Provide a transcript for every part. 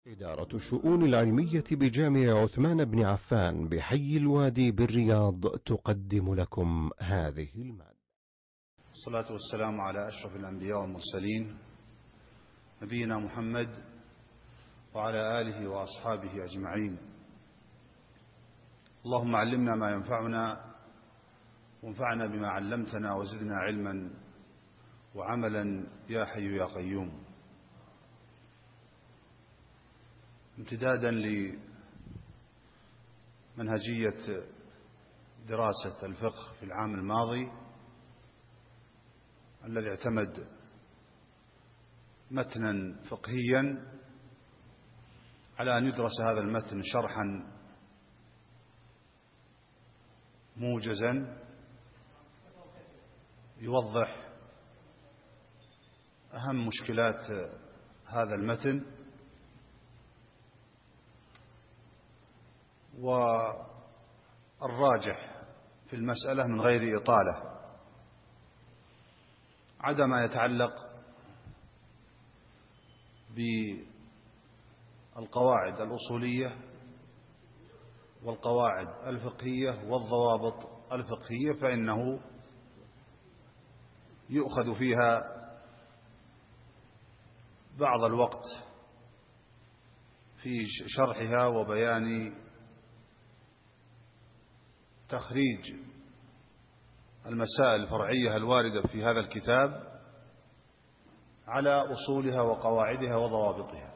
إدارة الشؤون العلمية بجامع عثمان بن عفان بحي الوادي بالرياض تقدم لكم هذه المادة. الصلاة والسلام على أشرف الأنبياء والمرسلين نبينا محمد وعلى آله وأصحابه أجمعين. اللهم علمنا ما ينفعنا وانفعنا بما علمتنا وزدنا علما وعملا يا حي يا قيوم. امتدادا لمنهجية دراسة الفقه في العام الماضي الذي اعتمد متنا فقهيا على أن يدرس هذا المتن شرحا موجزا يوضح أهم مشكلات هذا المتن والراجح في المسألة من غير إطالة عدا ما يتعلق بالقواعد الأصولية والقواعد الفقهية والضوابط الفقهية، فإنه يؤخذ فيها بعض الوقت في شرحها وبيان تخريج المسائل الفرعية الواردة في هذا الكتاب على أصولها وقواعدها وضوابطها.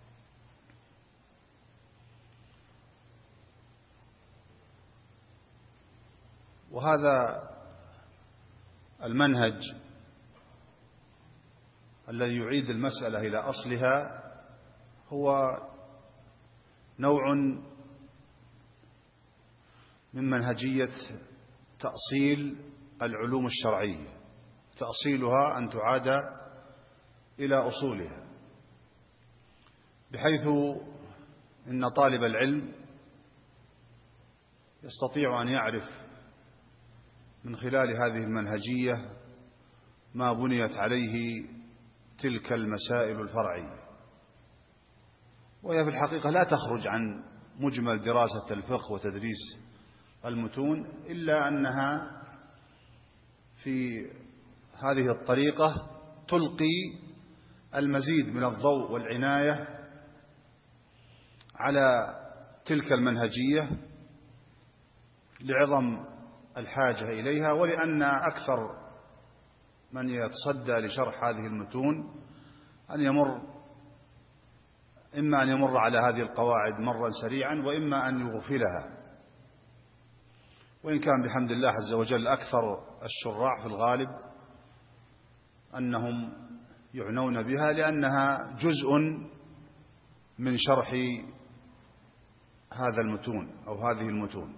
وهذا المنهج الذي يعيد المسألة إلى أصلها هو نوع من منهجية تأصيل العلوم الشرعية، تأصيلها أن تعاد إلى أصولها، بحيث إن طالب العلم يستطيع أن يعرف من خلال هذه المنهجية ما بنيت عليه تلك المسائل الفرعية، وهي في الحقيقة لا تخرج عن مجمل دراسة الفقه وتدريس المتون، إلا أنها في هذه الطريقة تلقي المزيد من الضوء والعناية على تلك المنهجية لعظم الحاجة إليها، ولأن أكثر من يتصدى لشرح هذه المتون إما أن يمر على هذه القواعد مرا سريعا، وإما أن يغفلها، وإن كان بحمد الله عز وجل أكثر الشراح في الغالب أنهم يعنون بها، لأنها جزء من شرح هذا المتون أو هذه المتون.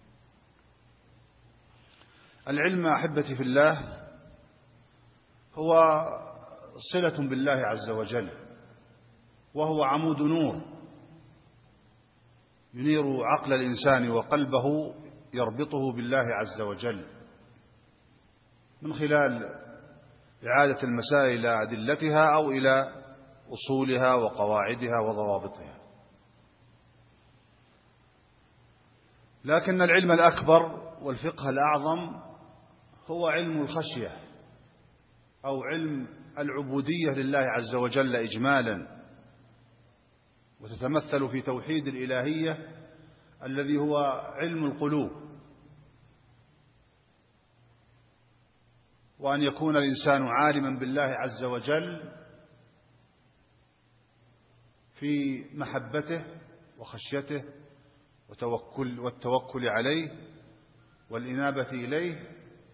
العلم أحبتي في الله هو صلة بالله عز وجل، وهو عمود نور ينير عقل الإنسان وقلبه، يربطه بالله عز وجل من خلال إعادة المسائل إلى أدلتها أو إلى أصولها وقواعدها وضوابطها. لكن العلم الأكبر والفقه الأعظم هو علم الخشية أو علم العبودية لله عز وجل إجمالا، وتتمثل في توحيد الإلهية الذي هو علم القلوب، وأن يكون الإنسان عالما بالله عز وجل في محبته وخشيته والتوكل عليه والإنابة إليه،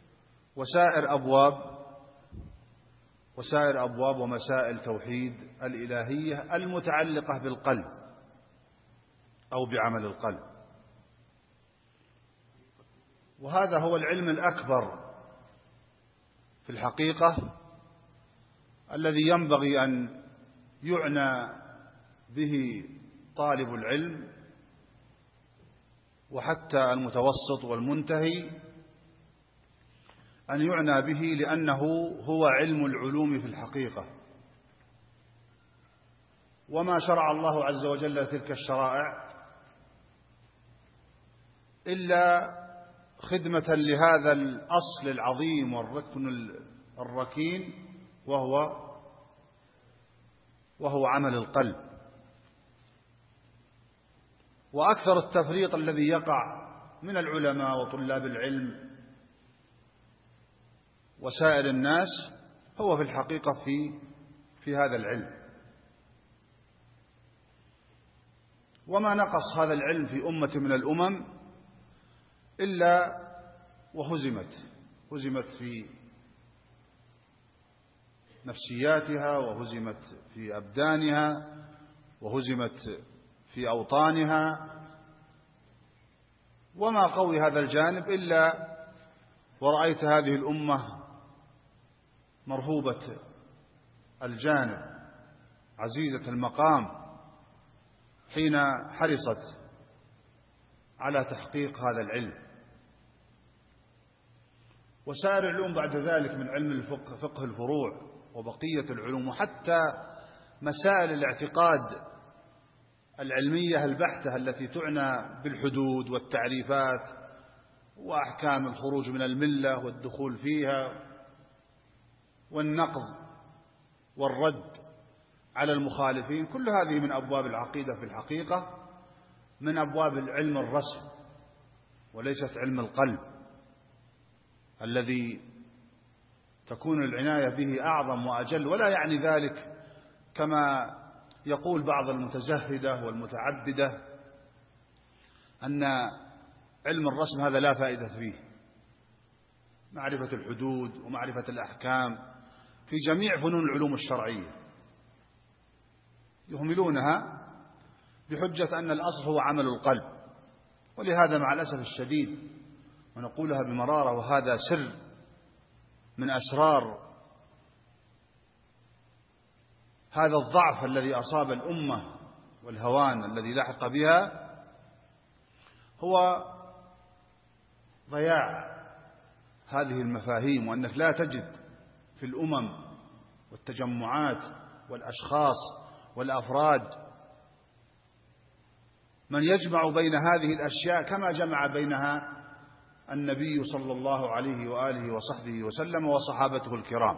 وسائر أبواب ومسائل توحيد الإلهية المتعلقة بالقلب أو بعمل القلب. وهذا هو العلم الأكبر في الحقيقة الذي ينبغي أن يعنى به طالب العلم وحتى المتوسط والمنتهي، أن يعنى به، لأنه هو علم العلوم في الحقيقة، وما شرع الله عز وجل تلك الشرائع إلا خدمة لهذا الأصل العظيم والركن الركين وهو عمل القلب. وأكثر التفريط الذي يقع من العلماء وطلاب العلم وسائر الناس هو في الحقيقة في هذا العلم. وما نقص هذا العلم في أمة من الأمم إلا وهزمت في نفسياتها، وهزمت في أبدانها، وهزمت في أوطانها. وما قوي هذا الجانب إلا ورأيت هذه الأمة مرهوبة الجانب عزيزة المقام حين حرصت على تحقيق هذا العلم. وسائر العلوم بعد ذلك من علم الفقه، فقه الفروع وبقية العلوم، وحتى مسائل الاعتقاد العلمية البحتة التي تعنى بالحدود والتعريفات وأحكام الخروج من الملة والدخول فيها والنقض والرد على المخالفين، كل هذه من أبواب العقيدة في الحقيقة، من أبواب العلم الرسم وليست علم القلب الذي تكون العناية به أعظم وأجل. ولا يعني ذلك كما يقول بعض المتزهدة والمتعبدة أن علم الرسم هذا لا فائدة فيه. معرفة الحدود ومعرفة الأحكام في جميع فنون العلوم الشرعية يهملونها بحجة أن الأصل هو عمل القلب. ولهذا مع الأسف الشديد، ونقولها بمرارة وهذا سر من أسرار هذا الضعف الذي أصاب الأمة والهوان الذي لحق بها، هو ضياع هذه المفاهيم. وأنك لا تجد في الأمم والتجمعات والأشخاص والأفراد من يجمع بين هذه الأشياء كما جمع بينها النبي صلى الله عليه وآله وصحبه وسلم وصحابته الكرام.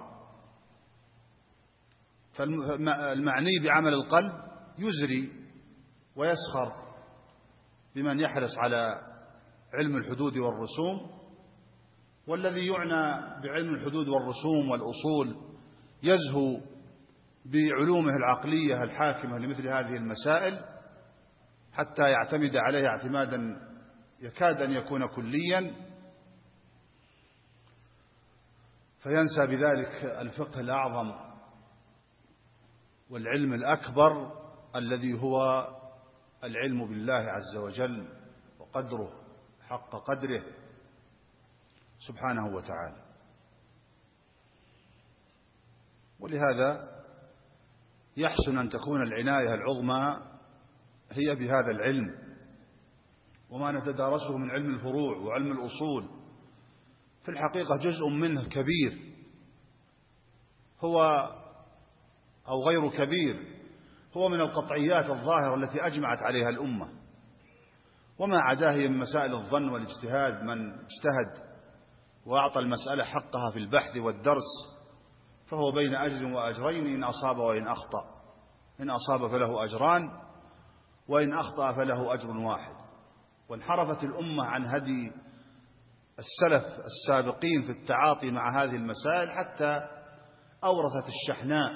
فالمعني بعمل القلب يزري ويسخر بمن يحرص على علم الحدود والرسوم، والذي يعنى بعلم الحدود والرسوم والأصول يزهو بعلومه العقلية الحاكمة لمثل هذه المسائل حتى يعتمد عليها اعتمادا يكاد أن يكون كليا، فينسى بذلك الفقه الأعظم والعلم الأكبر الذي هو العلم بالله عز وجل وقدره حق قدره سبحانه وتعالى. ولهذا يحسن أن تكون العناية العظمى هي بهذا العلم، وما نتدارسه من علم الفروع وعلم الأصول في الحقيقة جزء منه كبير هو أو غير كبير هو من القطعيات الظاهرة التي أجمعت عليها الأمة، وما عداه من مسائل الظن والاجتهاد. من اجتهد وأعطى المسألة حقها في البحث والدرس فهو بين أجر وأجرين إن أصاب وإن أخطأ. إن أصاب فله أجران، وإن أخطأ فله أجر واحد. وانحرفت الأمة عن هدي السلف السابقين في التعاطي مع هذه المسائل حتى أورثت الشحناء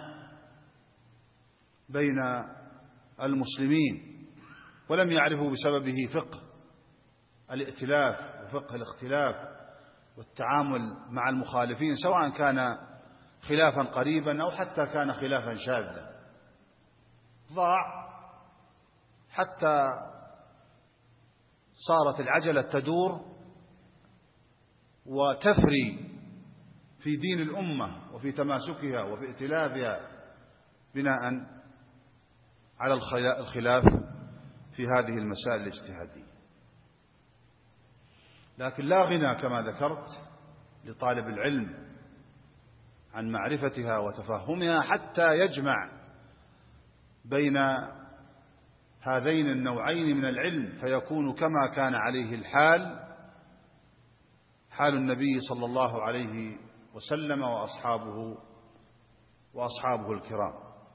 بين المسلمين، ولم يعرفوا بسببه فقه الائتلاف وفقه الاختلاف والتعامل مع المخالفين، سواء كان خلافا قريبا أو حتى كان خلافا شاذا. ضاع حتى صارت العجلة تدور وتفري في دين الأمة وفي تماسكها وفي ائتلافها بناء على الخلاف في هذه المسائل الاجتهادية. لكن لا غنى كما ذكرت لطالب العلم عن معرفتها وتفهمها حتى يجمع بين هذين النوعين من العلم، فيكون كما كان عليه الحال، حال النبي صلى الله عليه وسلم وأصحابه الكرام.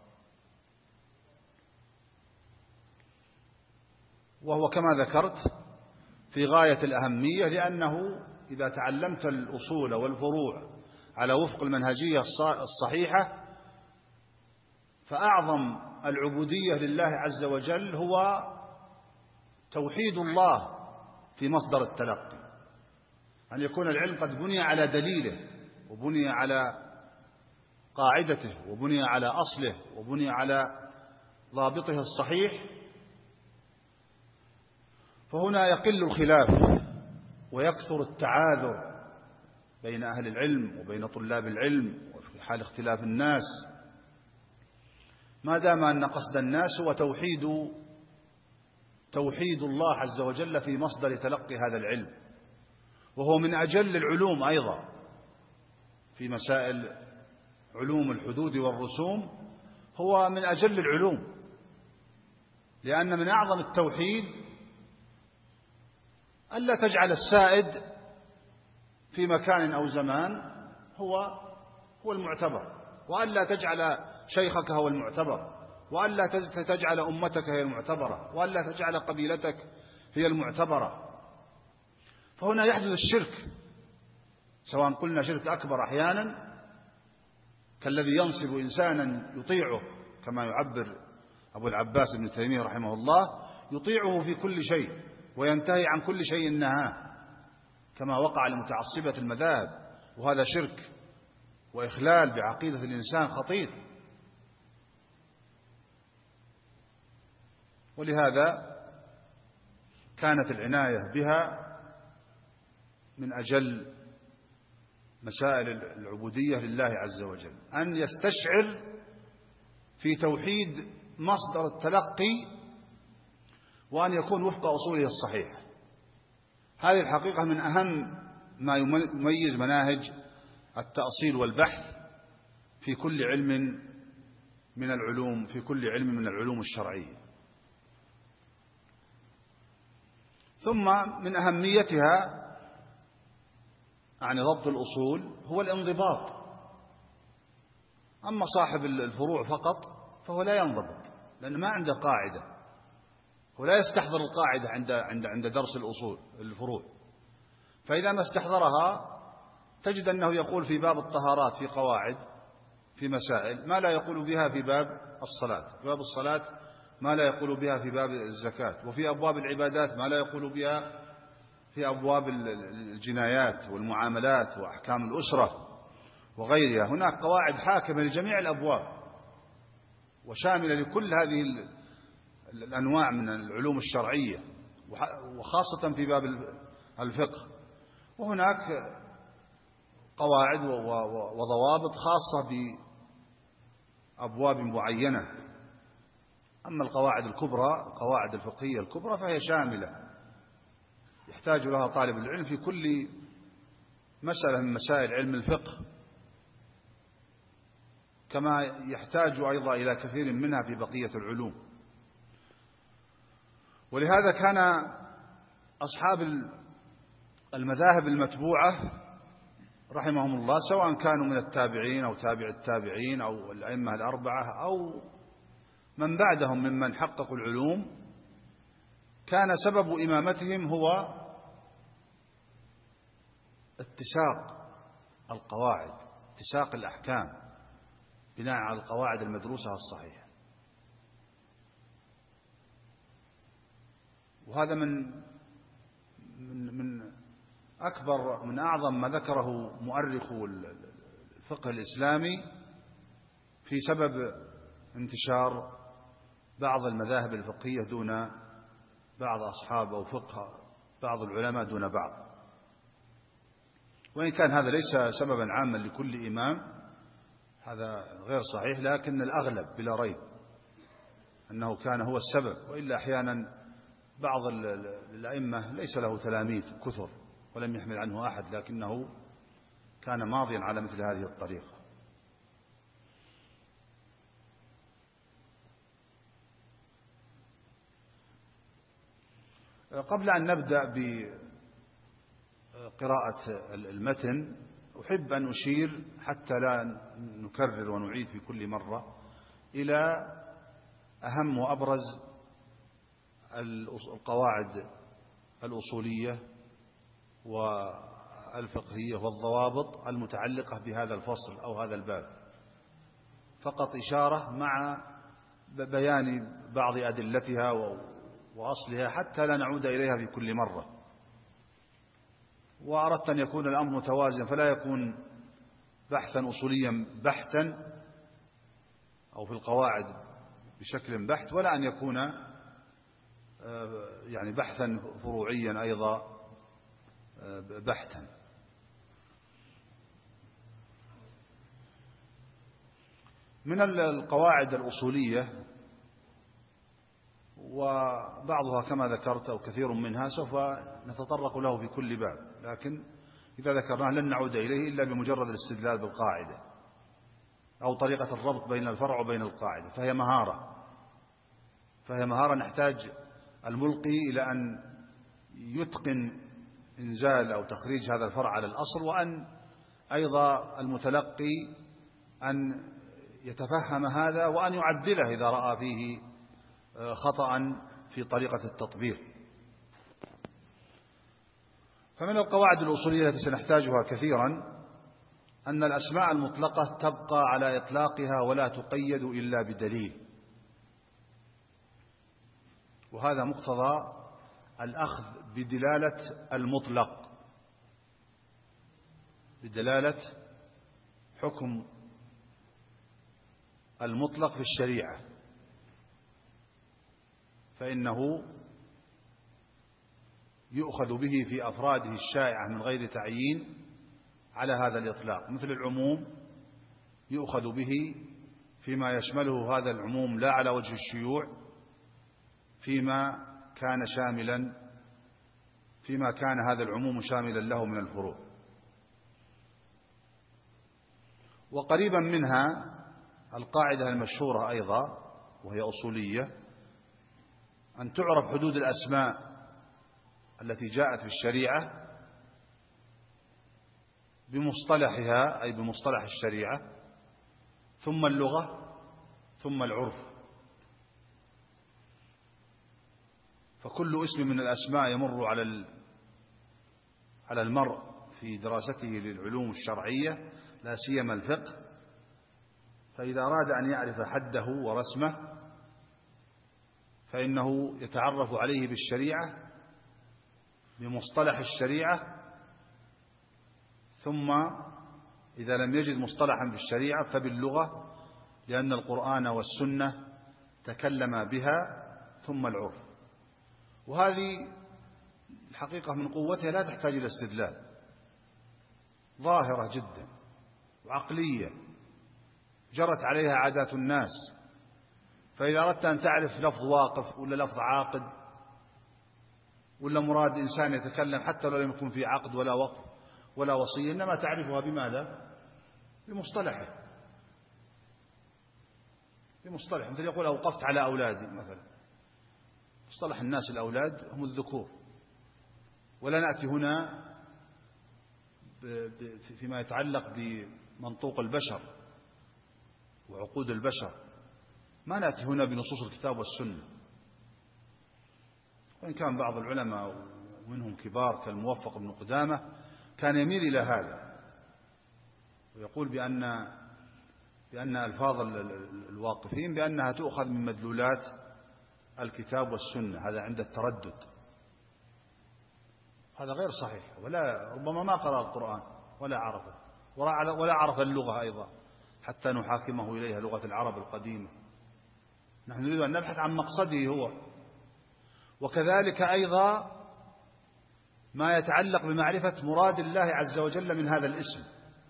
وهو كما ذكرت في غاية الأهمية، لأنه إذا تعلمت الأصول والفروع على وفق المنهجية الصحيحة، فأعظم العبودية لله عز وجل هو توحيد الله في مصدر التلقي، أن يكون العلم قد بني على دليله، وبني على قاعدته، وبني على أصله، وبني على ضابطه الصحيح. فهنا يقل الخلاف ويكثر التعاذر بين أهل العلم وبين طلاب العلم، وفي حال اختلاف الناس، ما دام أن قصد الناس هو توحيد الله عز وجل في مصدر تلقي هذا العلم، وهو من أجل العلوم أيضا في مسائل علوم الحدود والرسوم، هو من أجل العلوم، لأن من أعظم التوحيد ألا تجعل السائد في مكان أو زمان هو المعتبر، وألا تجعل شيخك هو المعتبر، وألا تجعل أمتك هي المعتبرة، وألا تجعل قبيلتك هي المعتبرة. فهنا يحدث الشرك، سواء قلنا شرك أكبر أحيانا كالذي ينصب إنسانا يطيعه، كما يعبر أبو العباس ابن تيمية رحمه الله، يطيعه في كل شيء وينتهي عن كل شيء نهاه، كما وقع لمتعصبة المذاهب، وهذا شرك وإخلال بعقيدة الإنسان خطير. ولهذا كانت العناية بها من أجل مسائل العبودية لله عز وجل، أن يستشعر في توحيد مصدر التلقي، وأن يكون وفق أصوله الصحيحة. هذه الحقيقة من أهم ما يميز مناهج التأصيل والبحث في كل علم من العلوم، في كل علم من العلوم الشرعية. ثم من أهميتها عن ضبط الأصول هو الانضباط. أما صاحب الفروع فقط فهو لا ينضبط، لأنه ما عنده قاعدة، ولا يستحضر القاعدة عند درس الفروع. فإذا ما استحضرها تجد أنه يقول في باب الطهارات في قواعد في مسائل ما لا يقول بها في باب الصلاة، في باب الصلاة ما لا يقول بها في باب الزكاة، وفي أبواب العبادات ما لا يقول بها في أبواب الجنايات والمعاملات وأحكام الأسرة وغيرها. هناك قواعد حاكمة لجميع الأبواب وشاملة لكل هذه الأنواع من العلوم الشرعية، وخاصة في باب الفقه. وهناك قواعد وضوابط خاصة بأبواب معينة. أما القواعد الكبرى، القواعد الفقهية الكبرى، فهي شاملة يحتاج لها طالب العلم في كل مسألة من مسائل علم الفقه، كما يحتاج أيضا إلى كثير منها في بقية العلوم. ولهذا كان أصحاب المذاهب المتبوعة رحمهم الله، سواء كانوا من التابعين أو تابع التابعين أو الأئمة الأربعة أو من بعدهم ممن حققوا العلوم، كان سبب إمامتهم هو اتساق القواعد، اتساق الأحكام بناء على القواعد المدروسة الصحيحة. وهذا من أكبر من أعظم ما ذكره مؤرخو الفقه الإسلامي في سبب انتشار بعض المذاهب الفقهية دون بعض أصحاب أو فقه بعض العلماء دون بعض. وإن كان هذا ليس سببا عاما لكل إمام، هذا غير صحيح، لكن الأغلب بلا ريب أنه كان هو السبب. وإلا أحيانا بعض الأئمة ليس له تلاميذ كثر ولم يحمل عنه أحد، لكنه كان ماضيا على مثل هذه الطريقة. قبل أن نبدأ بقراءة المتن أحب أن أشير حتى لا نكرر ونعيد في كل مرة إلى أهم وأبرز القواعد الأصولية والفقهية والضوابط المتعلقة بهذا الفصل أو هذا الباب، فقط إشارة مع بيان بعض أدلتها وأصلها حتى لا نعود إليها في كل مرة. وأردت أن يكون الأمر متوازن، فلا يكون بحثا أصوليا بحتا أو في القواعد بشكل بحت، ولا أن يكون يعني بحثا فروعيا أيضا بحتا. من القواعد الأصولية، وبعضها كما ذكرت أو كثير منها سوف نتطرق له في كل باب، لكن إذا ذكرناه لن نعود إليه إلا بمجرد الاستدلال بالقاعدة أو طريقة الربط بين الفرع وبين القاعدة، فهي مهارة نحتاج الملقي إلى أن يتقن إنزال أو تخريج هذا الفرع على الأصل، وأن أيضا المتلقي أن يتفهم هذا وأن يعدله إذا رأى فيه خطأ في طريقة التطبيق. فمن القواعد الأصولية التي سنحتاجها كثيرا أن الأسماء المطلقة تبقى على إطلاقها ولا تقيد إلا بدليل، وهذا مقتضى الأخذ بدلالة المطلق، بدلالة حكم المطلق في الشريعة، فإنه يؤخذ به في أفراده الشائعة من غير تعيين على هذا الإطلاق، مثل العموم يؤخذ به فيما يشمله هذا العموم لا على وجه الشيوع، فيما كان هذا العموم شاملا له من الفروع. وقريبا منها القاعدة المشهورة أيضا وهي أصولية، أن تعرف حدود الأسماء التي جاءت في الشريعة بمصطلحها، أي بمصطلح الشريعة، ثم اللغة، ثم العرف. فكل اسم من الأسماء يمر على المرء في دراسته للعلوم الشرعية لا سيما الفقه، فإذا أراد أن يعرف حده ورسمه فإنه يتعرف عليه بالشريعة بمصطلح الشريعة، ثم إذا لم يجد مصطلحا بالشريعة فباللغة، لأن القرآن والسنة تكلم بها، ثم العرف. وهذه الحقيقة من قوتها لا تحتاج إلى استدلال، ظاهرة جدا وعقلية جرت عليها عادات الناس. فإذا أردت أن تعرف لفظ واقف ولا لفظ عاقد ولا مراد إنسان يتكلم حتى لو لم يكن في عقد ولا وقف ولا وصية، إنما تعرفها بماذا؟ بمصطلحه. مثل يقول أوقفت على أولادي مثلا، مصطلح الناس الأولاد هم الذكور، ولا نأتي هنا فيما يتعلق بمنطوق البشر وعقود البشر، ما نأتي هنا بنصوص الكتاب والسنة. وإن كان بعض العلماء ومنهم كبار كالموفق بن قدامة كان يميل إلى هذا ويقول بأن ألفاظ الواقفين بأنها تؤخذ من مدلولات الكتاب والسنة، هذا عند التردد. هذا غير صحيح، ولا ربما ما قرأ القرآن ولا عرفه ولا عرف اللغة أيضا حتى نحاكمه إليها، لغة العرب القديمة. نحن نريد أن نبحث عن مقصده هو. وكذلك أيضا ما يتعلق بمعرفة مراد الله عز وجل من هذا الاسم.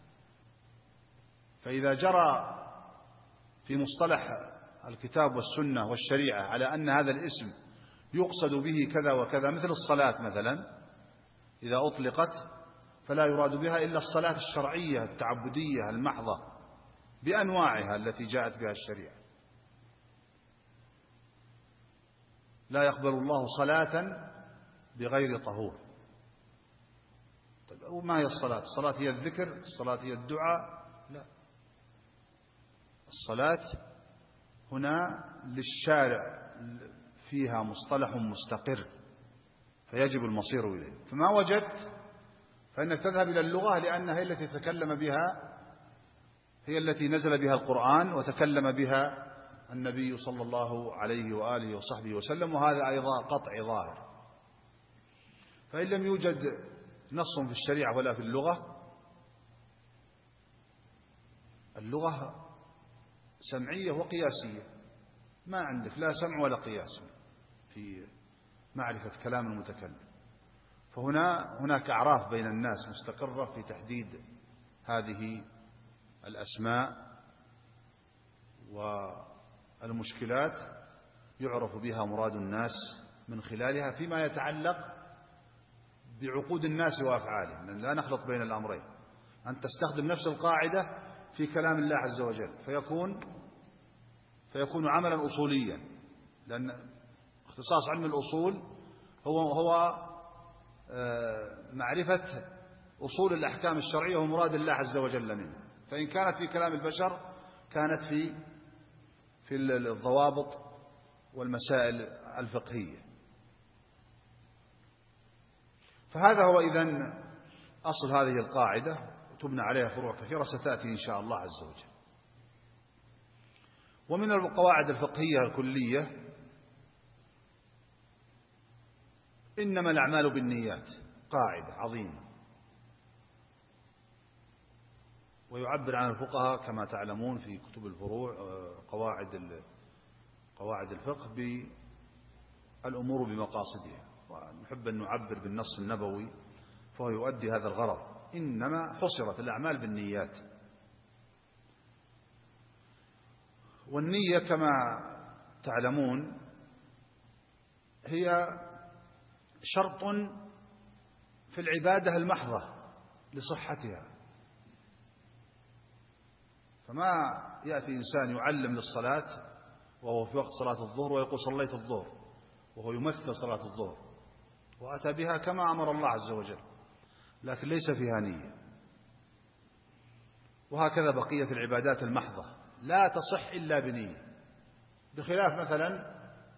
فإذا جرى في مصطلح الكتاب والسنة والشريعة على أن هذا الاسم يقصد به كذا وكذا، مثل الصلاة مثلا، إذا أطلقت فلا يراد بها إلا الصلاة الشرعية التعبدية المحضة بأنواعها التي جاءت بها الشريعة. لا يقبل الله صلاة بغير طهور. طيب وما هي الصلاة؟ الصلاة هي الذكر؟ الصلاة هي الدعاء؟ لا، الصلاة هنا للشارع فيها مصطلح مستقر فيجب المصير إليه، فما وجدت فإنك تذهب إلى اللغة لأنها هي التي تكلم بها، هي التي نزل بها القرآن وتكلم بها النبي صلى الله عليه وآله وصحبه وسلم، وهذا أيضا قطع ظاهر. فإن لم يوجد نص في الشريعة ولا في اللغة سمعية وقياسية، ما عندك لا سمع ولا قياس في معرفة كلام المتكلم. هناك أعراف بين الناس مستقرة في تحديد هذه الأسماء والمشكلات يعرف بها مراد الناس من خلالها فيما يتعلق بعقود الناس وأفعالهم، لا نخلط بين الأمرين. أن تستخدم نفس القاعدة في كلام الله عز وجل فيكون عملا أصوليا، لأن اختصاص علم الأصول هو معرفة أصول الأحكام الشرعية ومراد الله عز وجل منها. فإن كانت في كلام البشر كانت في الضوابط والمسائل الفقهية. فهذا هو إذن أصل هذه القاعدة، وتبنى عليها فروع كثيرة ستأتي إن شاء الله عز وجل. ومن القواعد الفقهية الكلية إنما الأعمال بالنيات، قاعدة عظيمة، ويعبر عن الفقهاء كما تعلمون في كتب الفروع قواعد الفقه بالأمور بمقاصدها، ونحب أن نعبر بالنص النبوي فهو يؤدي هذا الغرض. إنما حصرت الأعمال بالنيات، والنية كما تعلمون هي شرط في العبادة المحضة لصحتها. فما يأتي إنسان يعلم للصلاة وهو في وقت صلاة الظهر ويقول صليت الظهر، وهو يمثل صلاة الظهر وأتى بها كما أمر الله عز وجل، لكن ليس فيها نية. وهكذا بقية العبادات المحضة لا تصح إلا بنية، بخلاف مثلا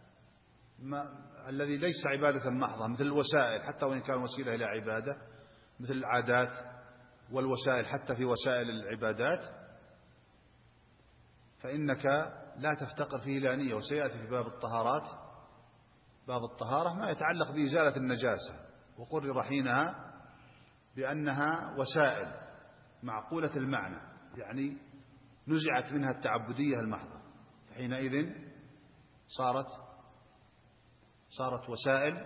الذي ليس عبادة محضة مثل الوسائل، حتى وإن كان وسيلة إلى عبادة، مثل العادات والوسائل حتى في وسائل العبادات، فإنك لا تفتقر فيه إلى نية. وسيأتي في باب الطهارة ما يتعلق بإزالة النجاسة، وقرر حينها بأنها وسائل معقولة المعنى، يعني نزعت منها التعبدية المحضة، فحينئذ صارت وسائل،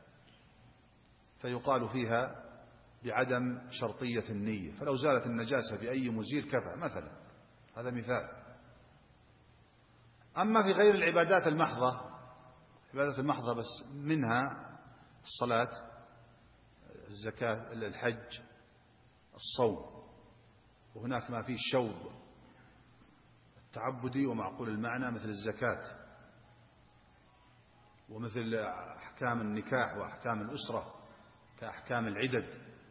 فيقال فيها بعدم شرطية النية. فلو زالت النجاسة بأي مزيل كفى مثلا، هذا مثال. أما في غير العبادات المحضة بس منها الصلاة، الزكاة، الحج، الصوم، وهناك ما فيه الشوب التعبدي ومعقول المعنى مثل الزكاة، ومثل أحكام النكاح وأحكام الأسرة كأحكام العدد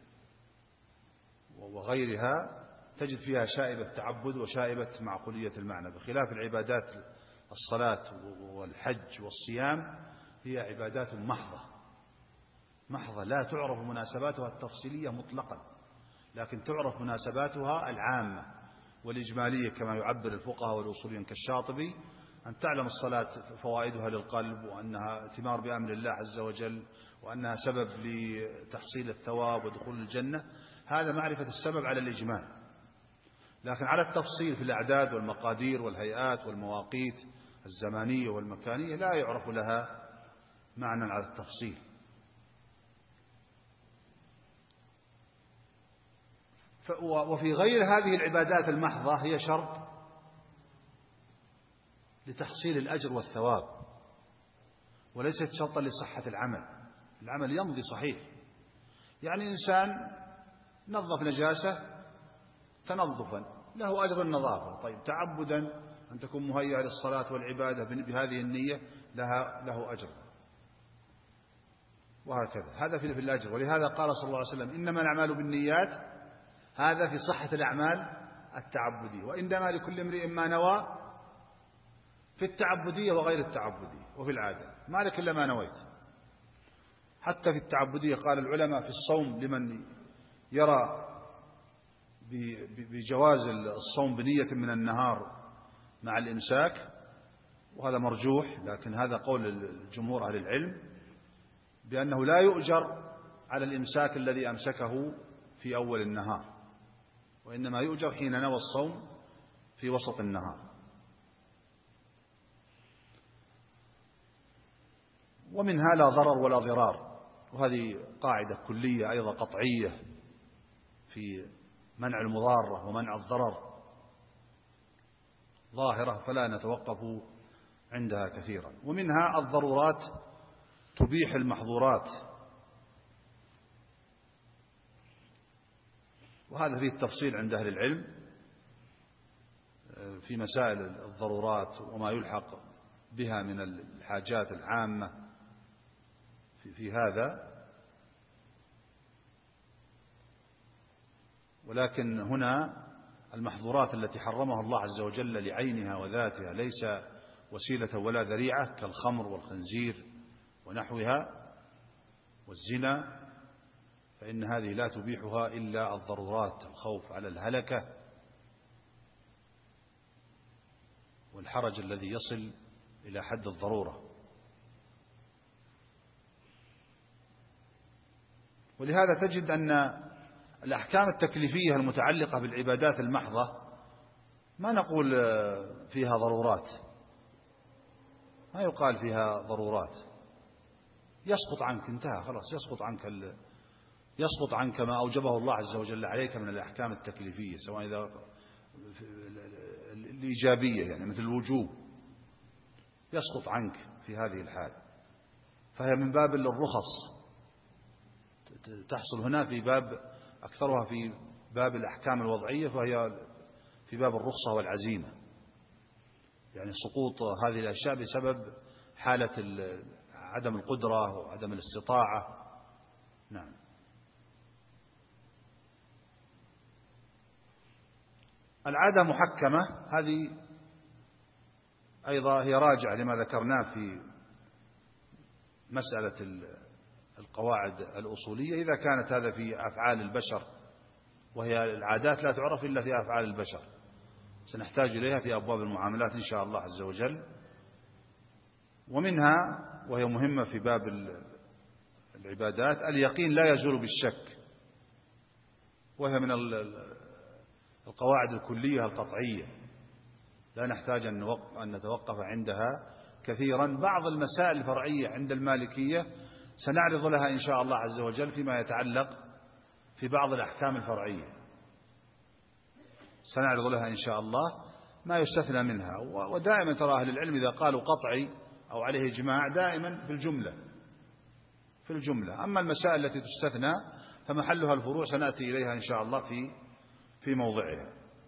وغيرها، تجد فيها شائبة تعبد وشائبة معقولية المعنى، بخلاف العبادات الصلاة والحج والصيام هي عبادات محضة لا تعرف مناسباتها التفصيلية مطلقا، لكن تعرف مناسباتها العامة والإجمالية كما يعبر الفقهاء والأصوليون كالشاطبي، أن تعلم الصلاة فوائدها للقلب، وأنها ائتمار بأمر الله عز وجل، وأنها سبب لتحصيل الثواب ودخول الجنة. هذا معرفة السبب على الإجمال، لكن على التفصيل في الأعداد والمقادير والهيئات والمواقيت الزمانية والمكانية لا يعرف لها معنى على التفصيل. وفي غير هذه العبادات المحضة هي شرط لتحصيل الأجر والثواب، وليست شرطا لصحة العمل يمضي صحيح. يعني إنسان نظف نجاسة تنظفا له أجر النظافة، طيب تعبدا أن تكون مهيئة للصلاة والعبادة بهذه النية له أجر. وهكذا. هذا في الأجر. ولهذا قال صلى الله عليه وسلم إنما الأعمال بالنيات، هذا في صحة الأعمال التعبدية، وإنما لكل امرئ ما نوى في التعبدية وغير التعبدية. وفي العادة ما لك إلا ما نويت. حتى في التعبدية قال العلماء في الصوم لمن يرى بجواز الصوم بنية من النهار مع الإمساك، وهذا مرجوح، لكن هذا قول الجمهور أهل العلم بأنه لا يؤجر على الإمساك الذي أمسكه في أول النهار، وإنما يؤجر حين نوى الصوم في وسط النهار. ومنها لا ضرر ولا ضرار، وهذه قاعدة كلية أيضا قطعية في منع المضارة ومنع الضرر، ظاهرة فلا نتوقف عندها كثيرا. ومنها الضرورات تبيح المحظورات، وهذا فيه التفصيل عند أهل العلم في مسائل الضرورات وما يلحق بها من الحاجات العامة في هذا. ولكن هنا المحظورات التي حرمها الله عز وجل لعينها وذاتها ليس وسيلة ولا ذريعة، كالخمر والخنزير ونحوها والزنا، فإن هذه لا تبيحها إلا الضرورات، الخوف على الهلكة والحرج الذي يصل إلى حد الضرورة. ولهذا تجد أن الأحكام التكليفية المتعلقة بالعبادات المحضة ما نقول فيها ضرورات، ما يقال فيها ضرورات، يسقط عنك، انتهى خلاص، يسقط عنك ما أوجبه الله عز وجل عليك من الأحكام التكليفية، سواء إذا الإيجابية يعني مثل الوجوب يسقط عنك في هذه الحال، فهي من باب الرخص تحصل هنا، في باب أكثرها في باب الأحكام الوضعية، فهي في باب الرخصة والعزيمة، يعني سقوط هذه الأشياء بسبب حالة عدم القدرة وعدم الاستطاعة. نعم. العادة محكمة، هذه أيضا هي راجعة لما ذكرناه في مسألة القواعد الأصولية. إذا كانت هذا في أفعال البشر، وهي العادات لا تعرف إلا في أفعال البشر، سنحتاج إليها في أبواب المعاملات إن شاء الله عز وجل. ومنها وهي مهمة في باب العبادات اليقين لا يزول بالشك، وهي من القواعد الكلية القطعية، لا نحتاج أن نتوقف عندها كثيرا. بعض المسائل الفرعية عند المالكية سنعرض لها إن شاء الله عز وجل فيما يتعلق في بعض الأحكام الفرعية، سنعرض لها إن شاء الله ما يستثنى منها. ودائما ترى أهل العلم إذا قالوا قطعي أو عليه إجماع دائما في الجملة. أما المسائل التي تستثنى فمحلها الفروع، سنأتي إليها إن شاء الله في موضعها،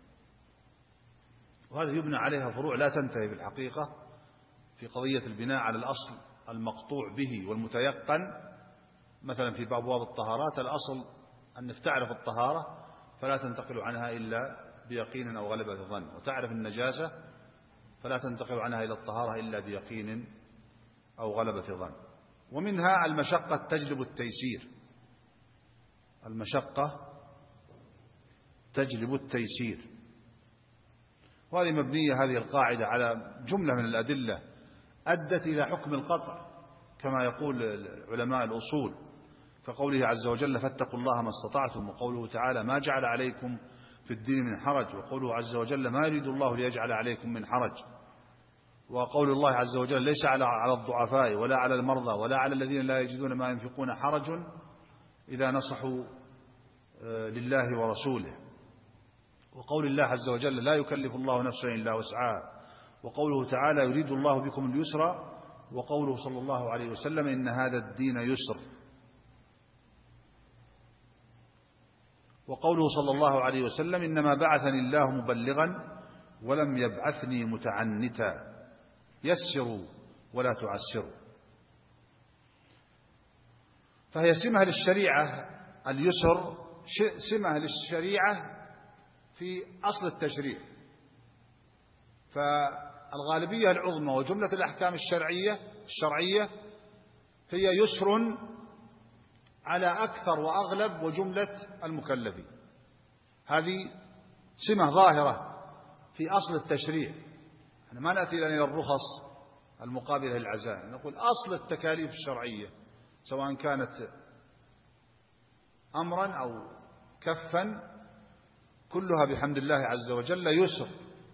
وهذا يبنى عليها فروع لا تنتهي في الحقيقة في قضية البناء على الأصل المقطوع به والمتيقن. مثلا في أبواب الطهارات الأصل أنك تعرف الطهارة فلا تنتقل عنها إلا بيقين أو غلبة ظن، وتعرف النجاسة فلا تنتقل عنها إلى الطهارة إلا بيقين أو غلبة ظن. ومنها المشقة تجلب التيسير، المشقة تجلب التيسير، وهذه مبنية هذه القاعدة على جملة من الأدلة أدت إلى حكم القطع كما يقول علماء الأصول، كقوله عز وجل فاتقوا الله ما استطعتم، وقوله تعالى ما جعل عليكم في الدين من حرج، وقوله عز وجل ما يريد الله ليجعل عليكم من حرج، وقول الله عز وجل ليس على الضعفاء ولا على المرضى ولا على الذين لا يجدون ما ينفقون حرج إذا نصحوا لله ورسوله، وقول الله عز وجل لا يكلف الله نفسا إلا وسعها، وقوله تعالى يريد الله بكم اليسر، وقوله صلى الله عليه وسلم إن هذا الدين يسر، وقوله صلى الله عليه وسلم إنما بعثني الله مبلغا ولم يبعثني متعنتا يسروا ولا تعسروا. فهي سمة للشريعة، اليسر سمة للشريعة في أصل التشريع. فالغالبية العظمى وجملة الأحكام الشرعية هي يسر على أكثر وأغلب وجملة المكلفين. هذه سمة ظاهرة في أصل التشريع. احنا ما نأتي إلى الرخص المقابلة للعزائم، نقول أصل التكاليف الشرعية سواء كانت أمرا أو كفا كلها بحمد الله عز وجل يسر.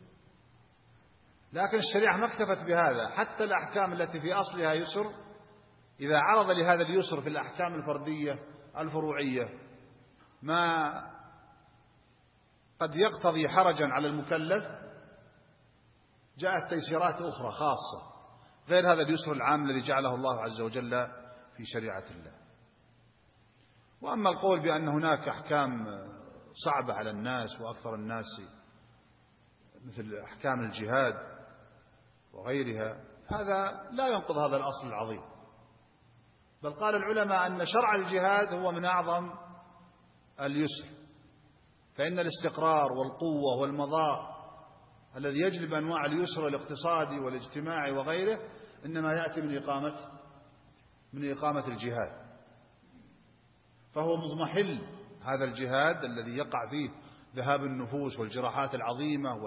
لكن الشريعة ما اكتفت بهذا، حتى الأحكام التي في أصلها يسر إذا عرض لهذا اليسر في الأحكام الفردية الفروعية ما قد يقتضي حرجا على المكلف جاءت تيسيرات أخرى خاصة غير هذا اليسر العام الذي جعله الله عز وجل في شريعة الله. وأما القول بأن هناك أحكام صعبة على الناس وأكثر الناس مثل أحكام الجهاد وغيرها، هذا لا ينقض هذا الأصل العظيم. بل قال العلماء أن شرع الجهاد هو من أعظم اليسر، فإن الاستقرار والقوة والمضاء الذي يجلب أنواع اليسر الاقتصادي والاجتماعي وغيره إنما يأتي من إقامة الجهاد. فهو مضمحل هذا الجهاد الذي يقع فيه ذهاب النفوس والجراحات العظيمة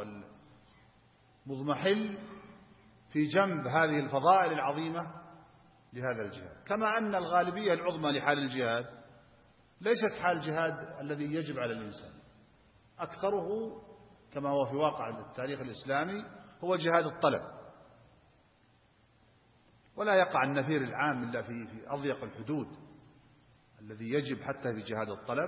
مضمحل في جنب هذه الفضائل العظيمة لهذا الجهاد. كما أن الغالبية العظمى لحال الجهاد ليست حال الجهاد الذي يجب على الإنسان، أكثره كما هو في واقع التاريخ الإسلامي هو جهاد الطلب، ولا يقع النفير العام إلا في أضيق الحدود الذي يجب حتى في جهاد الطلب.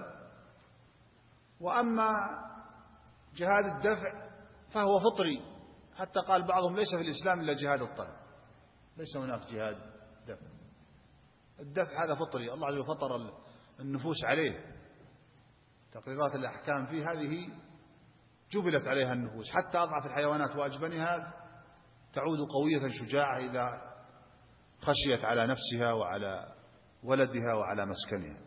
وأما جهاد الدفع فهو فطري، حتى قال بعضهم ليس في الإسلام إلا جهاد الطلب، ليس هناك جهاد دفع. الدفع هذا فطري، الله عز وجل فطر النفوس عليه، تقريرات الأحكام فيه هذه جبلت عليها النفوس، حتى أضعف الحيوانات وأجبنها تعود قوية شجاعة إذا خشيت على نفسها وعلى ولدها وعلى مسكنها.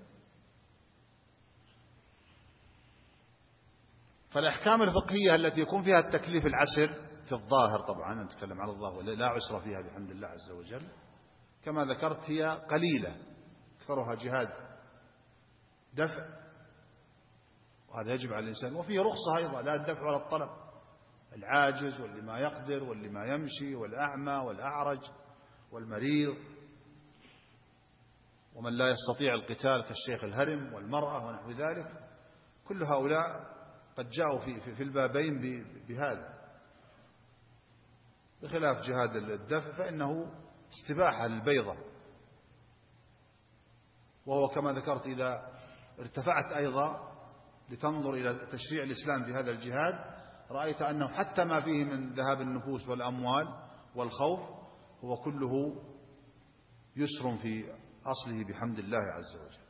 فالأحكام الفقهية التي يكون فيها التكليف العسر في الظاهر، طبعا نتكلم على الظاهر لا عسر فيها بحمد الله عز وجل، كما ذكرت هي قليلة، أكثرها جهاد دفع، وهذا يجب على الإنسان. وفيه رخصة أيضا، لا الدفع ولا الطلب، العاجز واللي ما يقدر واللي ما يمشي والأعمى والأعرج والمريض ومن لا يستطيع القتال كالشيخ الهرم والمرأة ونحو ذلك، كل هؤلاء قد جاءوا في البابين بهذا، بخلاف جهاد الدفع فإنه استباحة للبيضة. وهو كما ذكرت إذا ارتفعت أيضا لتنظر إلى تشريع الإسلام في هذا الجهاد رأيت أنه حتى ما فيه من ذهاب النفوس والأموال والخوف هو كله يسر في أصله بحمد الله عز وجل.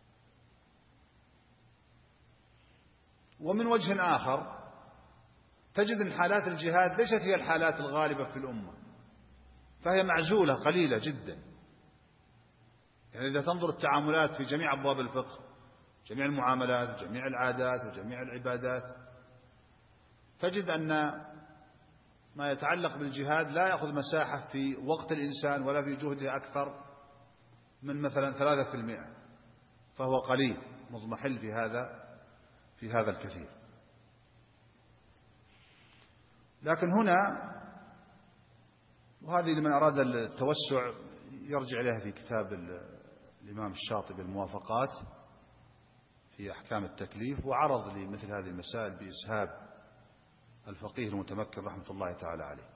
ومن وجه آخر تجد أن حالات الجهاد ليست هي الحالات الغالبة في الأمة، فهي معزولة قليلة جدا. يعني إذا تنظر التعاملات في جميع أبواب الفقه، جميع المعاملات جميع العادات وجميع العبادات، تجد أن ما يتعلق بالجهاد لا يأخذ مساحة في وقت الإنسان ولا في جهده أكثر من مثلا 3%، فهو قليل مضمحل في هذا الكثير. لكن هنا، وهذه لمن أراد التوسع يرجع إليها في كتاب الإمام الشاطبي الموافقات في أحكام التكليف، وعرض لمثل هذه المسائل بإسهاب الفقيه المتمكن رحمة الله تعالى عليه.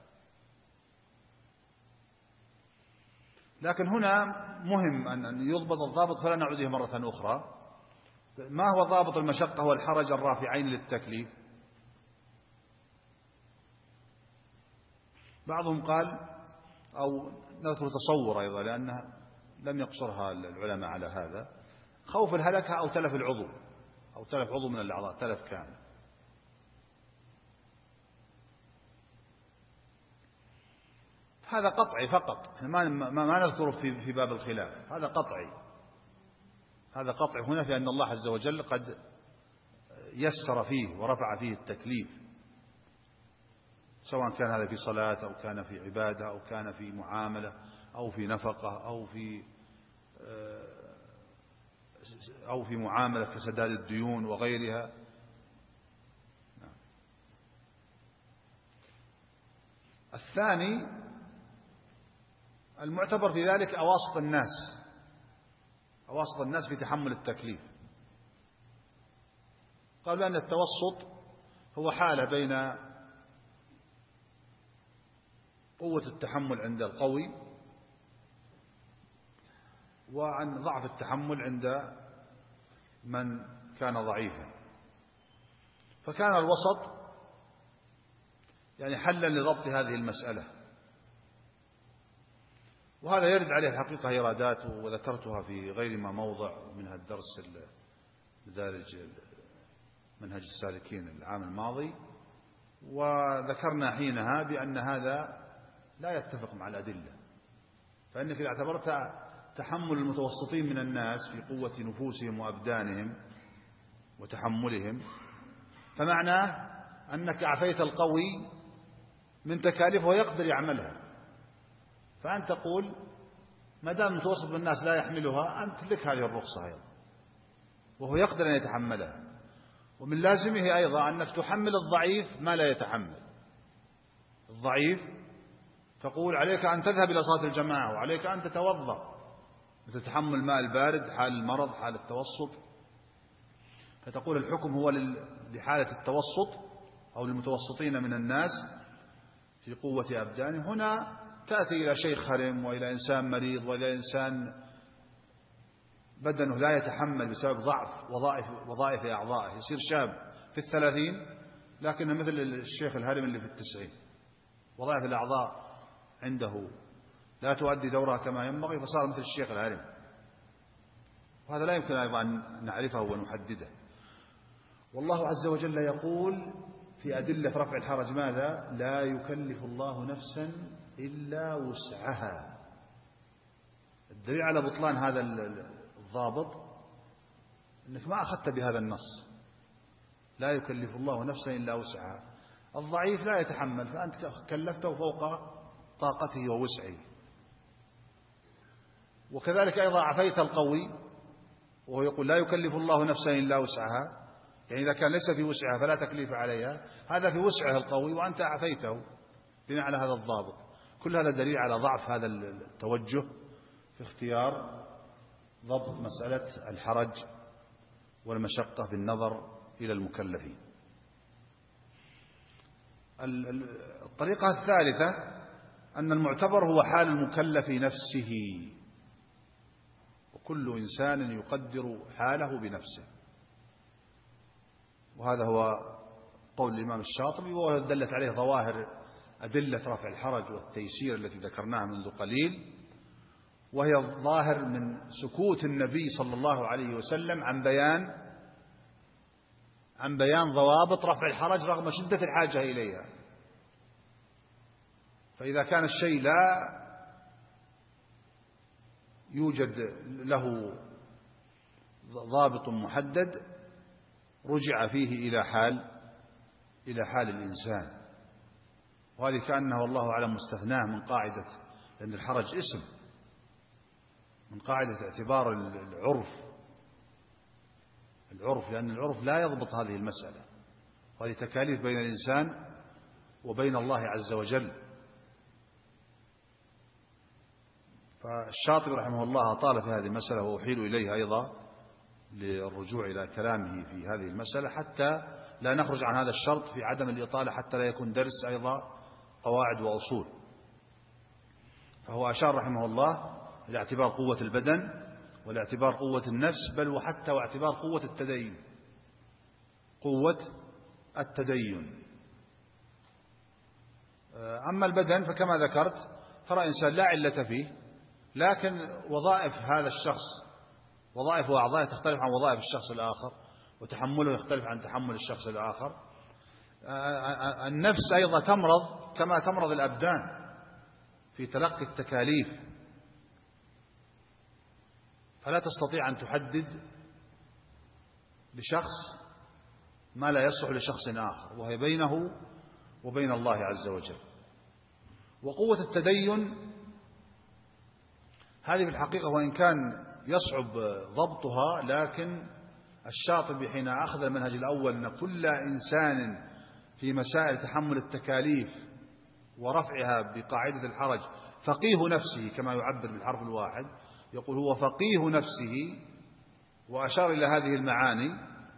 لكن هنا مهم أن يضبط الضابط، فلا نعود إليه مرة أخرى. ما هو ضابط المشقة والحرج الرافعين للتكليف؟ بعضهم قال، أو نذكر تصور أيضا لأنها لم يقصرها العلماء على هذا، خوف الهلكة أو تلف العضو أو تلف عضو من الأعضاء، تلف كامل. هذا قطعي فقط، ما نذكره في باب الخلاف، هذا قطعي. هذا قطع هنا في أن الله عز وجل قد يسر فيه ورفع فيه التكليف، سواء كان هذا في صلاة أو كان في عبادة أو كان في معاملة أو في نفقة أو في معاملة كسداد الديون وغيرها. الثاني المعتبر في ذلك أواسط الناس في تحمل التكليف. قالوا أن التوسط هو حالة بين قوة التحمل عند القوي وعن ضعف التحمل عند من كان ضعيفا، فكان الوسط يعني حلا لضبط هذه المسألة. وهذا يرد عليه الحقيقة إيرادات، وذكرتها في غير ما موضع منها الدرس مدارج منهج السالكين العام الماضي، وذكرنا حينها بأن هذا لا يتفق مع الأدلة. فإنك إذا اعتبرت تحمل المتوسطين من الناس في قوة نفوسهم وأبدانهم وتحملهم، فمعناه أنك أعفيت القوي من تكاليفه يقدر يعملها، فأنت تقول ما دام المتوسط من الناس لا يحملها أنت لك هذه الرخصة أيضا، وهو يقدر أن يتحملها. ومن لازمه أيضا أنك تحمل الضعيف ما لا يتحمل. الضعيف تقول عليك أن تذهب إلى صلاة الجماعة، وعليك أن تتوضأ وتتحمل الماء البارد حال المرض حال التوسط، فتقول الحكم هو لحالة التوسط أو للمتوسطين من الناس في قوة أبدانه. هنا تأتي إلى شيخ هرم وإلى إنسان مريض وإلى إنسان بدنه لا يتحمل بسبب ضعف وظائف أعضائه، يصير شاب في 30 لكنه مثل الشيخ الهرم اللي في 90، وظائف الأعضاء عنده لا تؤدي دورها كما ينبغي، فصار مثل الشيخ الهرم. وهذا لا يمكن أيضا أن نعرفه ونحدده. والله عز وجل يقول في أدلة رفع الحرج ماذا؟ لا يكلف الله نفسا إلا وسعها. الدليل على بطلان هذا الضابط أنك ما أخذت بهذا النص، لا يكلف الله نفسا إلا وسعها. الضعيف لا يتحمل، فأنت كلفته فوق طاقته ووسعه. وكذلك أيضا عفيت القوي، وهو يقول لا يكلف الله نفسا إلا وسعها، يعني إذا كان ليس في وسعها فلا تكليف عليها، هذا في وسعه القوي وأنت عفيته بناء على هذا الضابط. كل هذا دليل على ضعف هذا التوجه في اختيار ضبط مسألة الحرج والمشقة بالنظر إلى المكلفين. الطريقة الثالثة أن المعتبر هو حال المكلف نفسه، وكل إنسان يقدر حاله بنفسه. وهذا هو قول الإمام الشاطبي، وهو دلت عليه ظواهر أدلة رفع الحرج والتيسير التي ذكرناها منذ قليل، وهي ظاهر من سكوت النبي صلى الله عليه وسلم عن بيان ضوابط رفع الحرج رغم شدة الحاجة إليها. فإذا كان الشيء لا يوجد له ضابط محدد رجع فيه إلى حال الإنسان، وهذه كأنها والله أعلم مستثناه من قاعدة، لأن الحرج اسم من قاعدة اعتبار العرف، لأن العرف لا يضبط هذه المسألة، وهذه تكاليف بين الإنسان وبين الله عز وجل. فالشاطبي رحمه الله طال في هذه المسألة، وأحيل إليه أيضا للرجوع إلى كلامه في هذه المسألة حتى لا نخرج عن هذا الشرط في عدم الإطالة، حتى لا يكون درس أيضا قواعد وأصول. فهو أشار رحمه الله إلى اعتبار قوة البدن والاعتبار قوة النفس، بل وحتى واعتبار قوة التدين. أما البدن فكما ذكرت ترى إنسان لا علة فيه، لكن وظائف هذا الشخص، وظائف وأعضائه تختلف عن وظائف الشخص الآخر، وتحمله يختلف عن تحمل الشخص الآخر. النفس أيضا تمرض كما تمرض الأبدان في تلقي التكاليف. فلا تستطيع أن تحدد لشخص ما لا يصلح لشخص آخر، وهي بينه وبين الله عز وجل. وقوة التدين هذه في الحقيقة وإن كان يصعب ضبطها، لكن الشاطبي حين أخذ المنهج الأول أن كل إنسان في مسائل تحمل التكاليف ورفعها بقاعدة الحرج فقيه نفسه كما يعبر بالحرف الواحد، يقول هو فقيه نفسه، وأشار إلى هذه المعاني،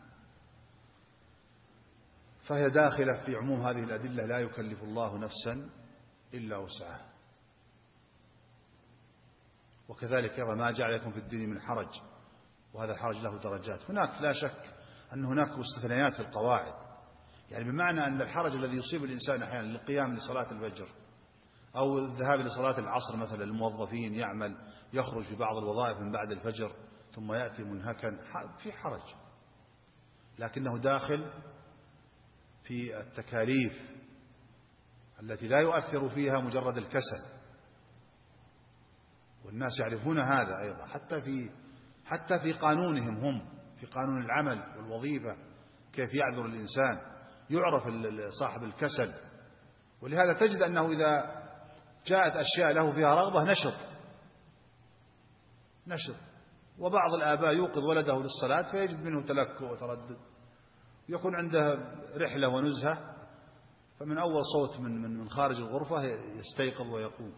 فهي داخلة في عموم هذه الأدلة: لا يكلف الله نفسا إلا وسعها. وكذلك أيضا ما جعل لكم في الدين من حرج، وهذا الحرج له درجات. هناك لا شك أن هناك استثناءات في القواعد، يعني بمعنى أن الحرج الذي يصيب الإنسان أحيانا للقيام لصلاة الفجر أو الذهاب لصلاة العصر مثلا، الموظفين يعمل يخرج في بعض الوظائف من بعد الفجر ثم يأتي منهكا، في حرج، لكنه داخل في التكاليف التي لا يؤثر فيها مجرد الكسل، والناس يعرفون هذا أيضا حتى في قانونهم هم، في قانون العمل والوظيفة كيف يعذر الإنسان، يعرف صاحب الكسل. ولهذا تجد أنه إذا جاءت أشياء له فيها رغبة نشط. وبعض الآباء يوقظ ولده للصلاة فيجد منه تلكؤ وتردد، يكون عنده رحلة ونزهة، فمن أول صوت من خارج الغرفة يستيقظ ويقوم.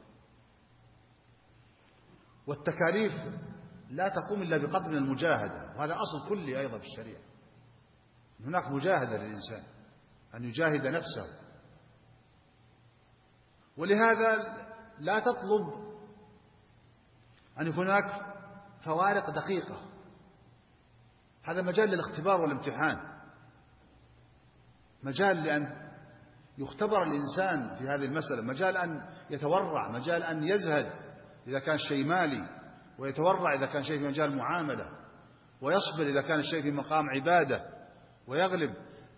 والتكاليف لا تقوم إلا بقدر المجاهدة، وهذا أصل كلي أيضا في الشريعة. هناك مجاهدة للإنسان أن يجاهد نفسه، ولهذا لا تطلب أن يكون هناك فوارق دقيقة، هذا مجال للاختبار والامتحان، مجال لأن يختبر الإنسان في هذه المسألة، مجال أن يتورع، مجال أن يزهد إذا كان الشيء مالي، ويتورع إذا كان شيء في مجال معاملة، ويصبر إذا كان الشيء في مقام عبادة ويغلب.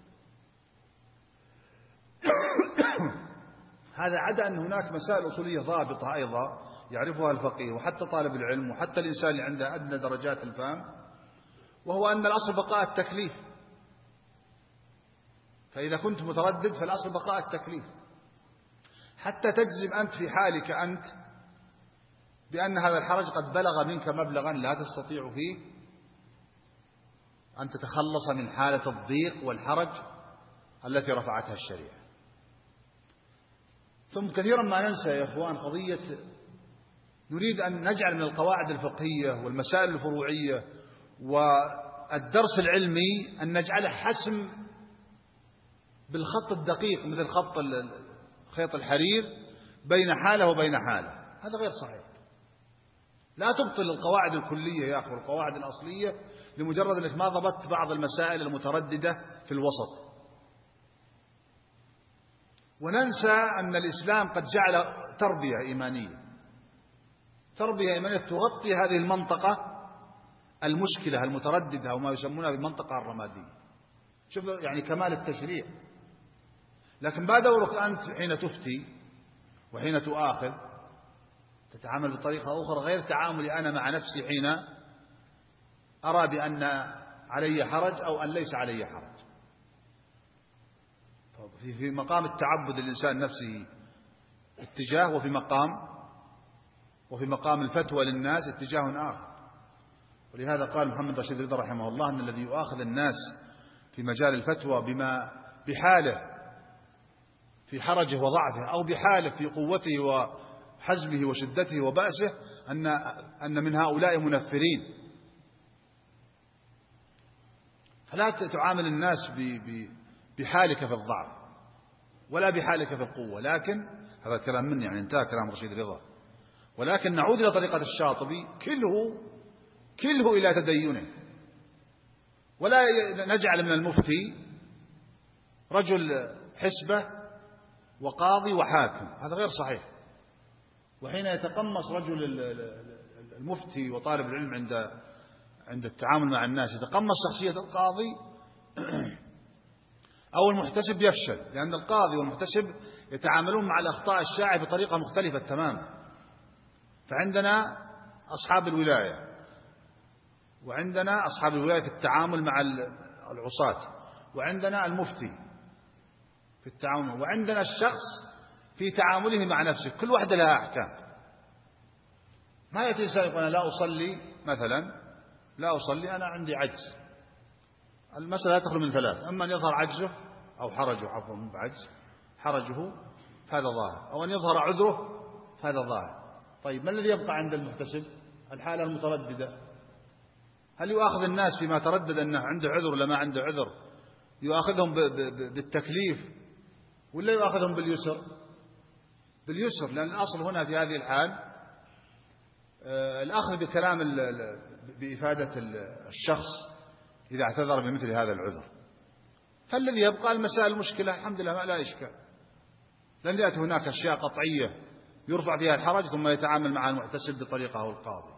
هذا عدا أن هناك مسائل أصولية ضابطة أيضا يعرفها الفقيه وحتى طالب العلم وحتى الإنسان اللي عنده أدنى درجات الفهم، وهو أن الأصل بقاء التكليف. فإذا كنت متردد فالأصل بقاء التكليف، حتى تجزم أنت في حالك أنت بأن هذا الحرج قد بلغ منك مبلغا لا تستطيع فيه أن تتخلص من حالة الضيق والحرج التي رفعتها الشريعة. ثم كثيرا ما ننسى يا إخوان قضية، نريد أن نجعل من القواعد الفقهية والمسائل الفروعية والدرس العلمي أن نجعله حسم بالخط الدقيق مثل خيط الحرير بين حالة وبين حالة. هذا غير صحيح. لا تبطل القواعد الكلية يا أخي والقواعد الأصلية لمجرد أنك ما ضبطت بعض المسائل المترددة في الوسط. وننسى أن الإسلام قد جعل تربية إيمانية تغطي هذه المنطقة المشكلة المترددة أو ما يسمونها بالمنطقة الرمادية. شوف يعني كمال التشريع. لكن ما دورك أنت حين تفتي وحين تؤاخذ؟ تتعامل بطريقة أخرى غير تعاملي أنا مع نفسي حين أرى بأن علي حرج أو أن ليس علي حرج. في مقام التعبد الإنسان نفسه اتجاه، وفي مقام الفتوى للناس اتجاه آخر. ولهذا قال محمد رشيد رضا رحمه الله أن الذي يؤاخذ الناس في مجال الفتوى بما بحاله في حرجه وضعفه أو بحاله في قوته وحزمه وشدته وبأسه أن من هؤلاء منفرين. فلا تعامل الناس بحالك في الضعف ولا بحالك في القوة. لكن هذا الكلام مني، يعني انتهى كلام رشيد رضا. ولكن نعود إلى طريقة الشاطبي، كله إلى تدينه، ولا نجعل من المفتي رجل حسبة وقاضي وحاكم، هذا غير صحيح. وحين يتقمص رجل المفتي وطالب العلم عند التعامل مع الناس يتقمص شخصية القاضي أو المحتسب يفشل، لأن القاضي والمحتسب يتعاملون مع الأخطاء الشائعة بطريقة مختلفة تماما. فعندنا أصحاب الولاية وعندنا أصحاب الولاية في التعامل مع العصاة، وعندنا المفتي في التعامل، وعندنا الشخص في تعامله مع نفسه. كل واحدة لها أحكام. ما يأتي إنسان يقول لا أصلي مثلا، لا أصلي أنا عندي عجز. المسألة تخلو من ثلاث: أما أن يظهر عجزه أو حرجه، عفوا مو بعجز، حرجه فهذا ظاهر، أو أن يظهر عذره فهذا ظاهر. طيب ما الذي يبقى عند المحتسب؟ الحالة المترددة. هل يؤاخذ الناس فيما تردد أنه عنده عذر ولا ما عنده عذر؟ يؤاخذهم بالتكليف ولا يؤاخذهم باليسر؟ باليسر، لأن الأصل هنا في هذه الحال الأخذ بكلام بإفادة الشخص إذا اعتذر بمثل هذا العذر. فالذي يبقى المسائل المشكلة الحمد لله ما لا إشكال، لن يأتي هناك أشياء قطعية يرفع فيها الحرج ثم يتعامل مع المحتسب بطريقه القاضي.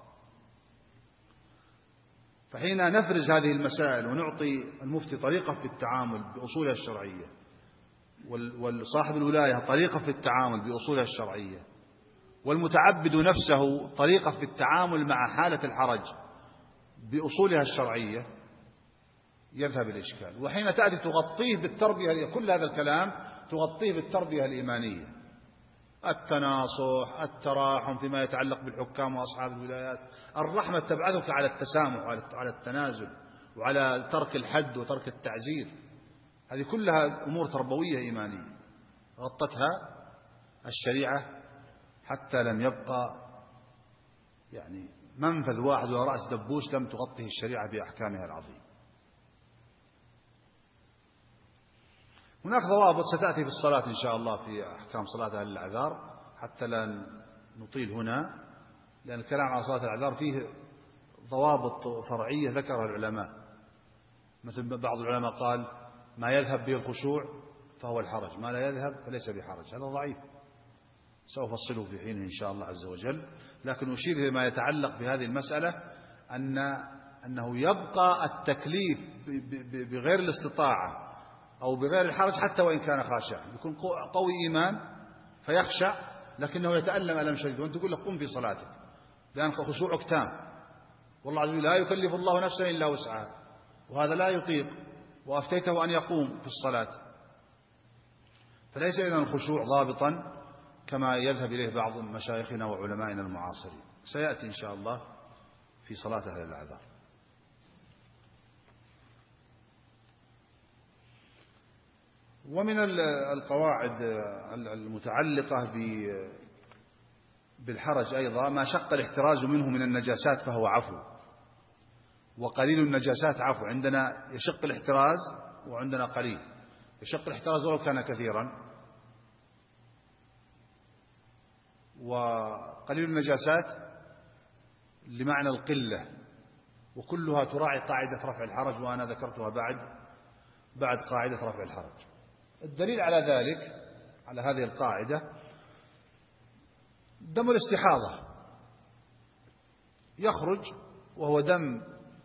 فحين نفرز هذه المسائل ونعطي المفتي طريقة في التعامل بأصولها الشرعية، والصاحب الولاية طريقة في التعامل بأصولها الشرعية، والمتعبد نفسه طريقة في التعامل مع حالة الحرج بأصولها الشرعية، يذهب الإشكال. وحين تأتي تغطيه بالتربية، كل هذا الكلام تغطيه بالتربية الإيمانية، التناصح، التراحم فيما يتعلق بالحكام وأصحاب الولايات، الرحمة تبعثك على التسامح وعلى التنازل وعلى ترك الحد وترك التعزير. هذه كلها أمور تربوية إيمانية غطتها الشريعة حتى لم يبقى يعني منفذ واحد ورأس دبوس لم تغطه الشريعة بأحكامها العظيمة. هناك ضوابط ستأتي في الصلاة إن شاء الله في أحكام صلاة أهل الأعذار، حتى لا نطيل هنا، لأن الكلام عن صلاة الأعذار فيه ضوابط فرعية ذكرها العلماء. مثل بعض العلماء قال ما يذهب به الخشوع فهو الحرج، ما لا يذهب فليس بحرج. هذا ضعيف، سوف أفصله في حينه إن شاء الله عز وجل. لكن أشير إلى ما يتعلق بهذه المسألة أنه يبقى التكليف بغير الاستطاعة أو بغير الحرج حتى وإن كان خاشعا، يكون قوي إيمان فيخشع لكنه يتألم ألم شديد، وأنت تقول له قم في صلاتك لأن خشوعك تام، والله عز وجل لا يكلف الله نفسا إلا وسعها، وهذا لا يطيق وأفتيته أن يقوم في الصلاة. فليس إذن الخشوع ضابطا كما يذهب إليه بعض مشايخنا وعلمائنا المعاصرين. سيأتي إن شاء الله في صلاة أهل الأعذار. ومن القواعد المتعلقة بالحرج أيضا ما شق الاحتراز منه من النجاسات فهو عفو، وقليل النجاسات عفو. عندنا يشق الاحتراز وعندنا قليل. يشق الاحتراز ولو كان كثيرا، وقليل النجاسات لمعنى القلة، وكلها تراعي قاعدة رفع الحرج، وأنا ذكرتها بعد قاعدة رفع الحرج. الدليل على ذلك، على هذه القاعدة، دم الاستحاضة يخرج وهو دم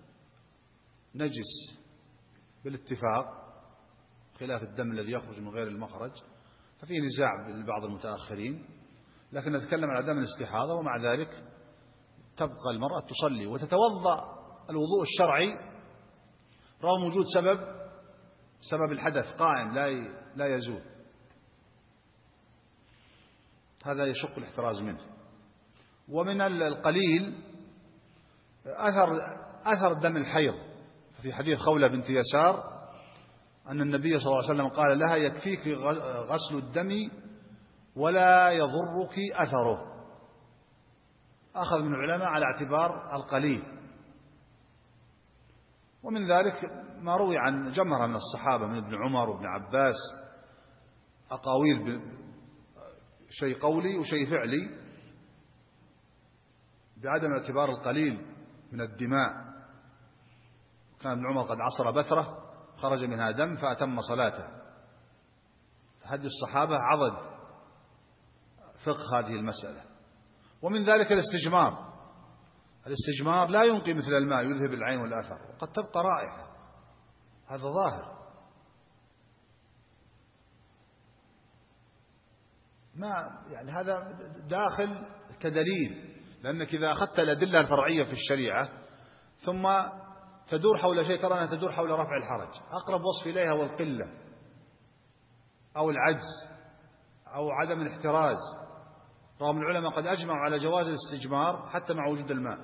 نجس بالاتفاق، خلاف الدم الذي يخرج من غير المخرج، ففيه نزاع لبعض المتأخرين، لكن نتكلم على دم الاستحاضة. ومع ذلك تبقى المرأة تصلي وتتوضأ الوضوء الشرعي رغم وجود سبب الحدث قائم لا يزول. هذا يشق الاحتراز منه. ومن القليل أثر دم الحيض، في حديث خولة بنت يسار أن النبي صلى الله عليه وسلم قال لها يكفيك غسل الدم ولا يضرك أثره. أخذ من العلماء على اعتبار القليل. ومن ذلك ما روي عن جمهرة من الصحابة من ابن عمر وابن عباس، أقاويل شيء قولي وشيء فعلي بعدم اعتبار القليل من الدماء. كان ابن عمر قد عصر بثرة خرج منها دم فأتم صلاته. هدي الصحابة عضد فقه هذه المسألة. ومن ذلك الاستجمار لا ينقي مثل الماء يذهب العين والأثر، وقد تبقى رائحة، هذا ظاهر. ما يعني هذا داخل كدليل، لأنك إذا أخذت الأدلة الفرعية في الشريعة ثم تدور حول شيء ترى أنها تدور حول رفع الحرج، أقرب وصف إليها هو القلة أو العجز أو عدم الاحتراز، رغم العلماء قد أجمعوا على جواز الاستجمار حتى مع وجود الماء.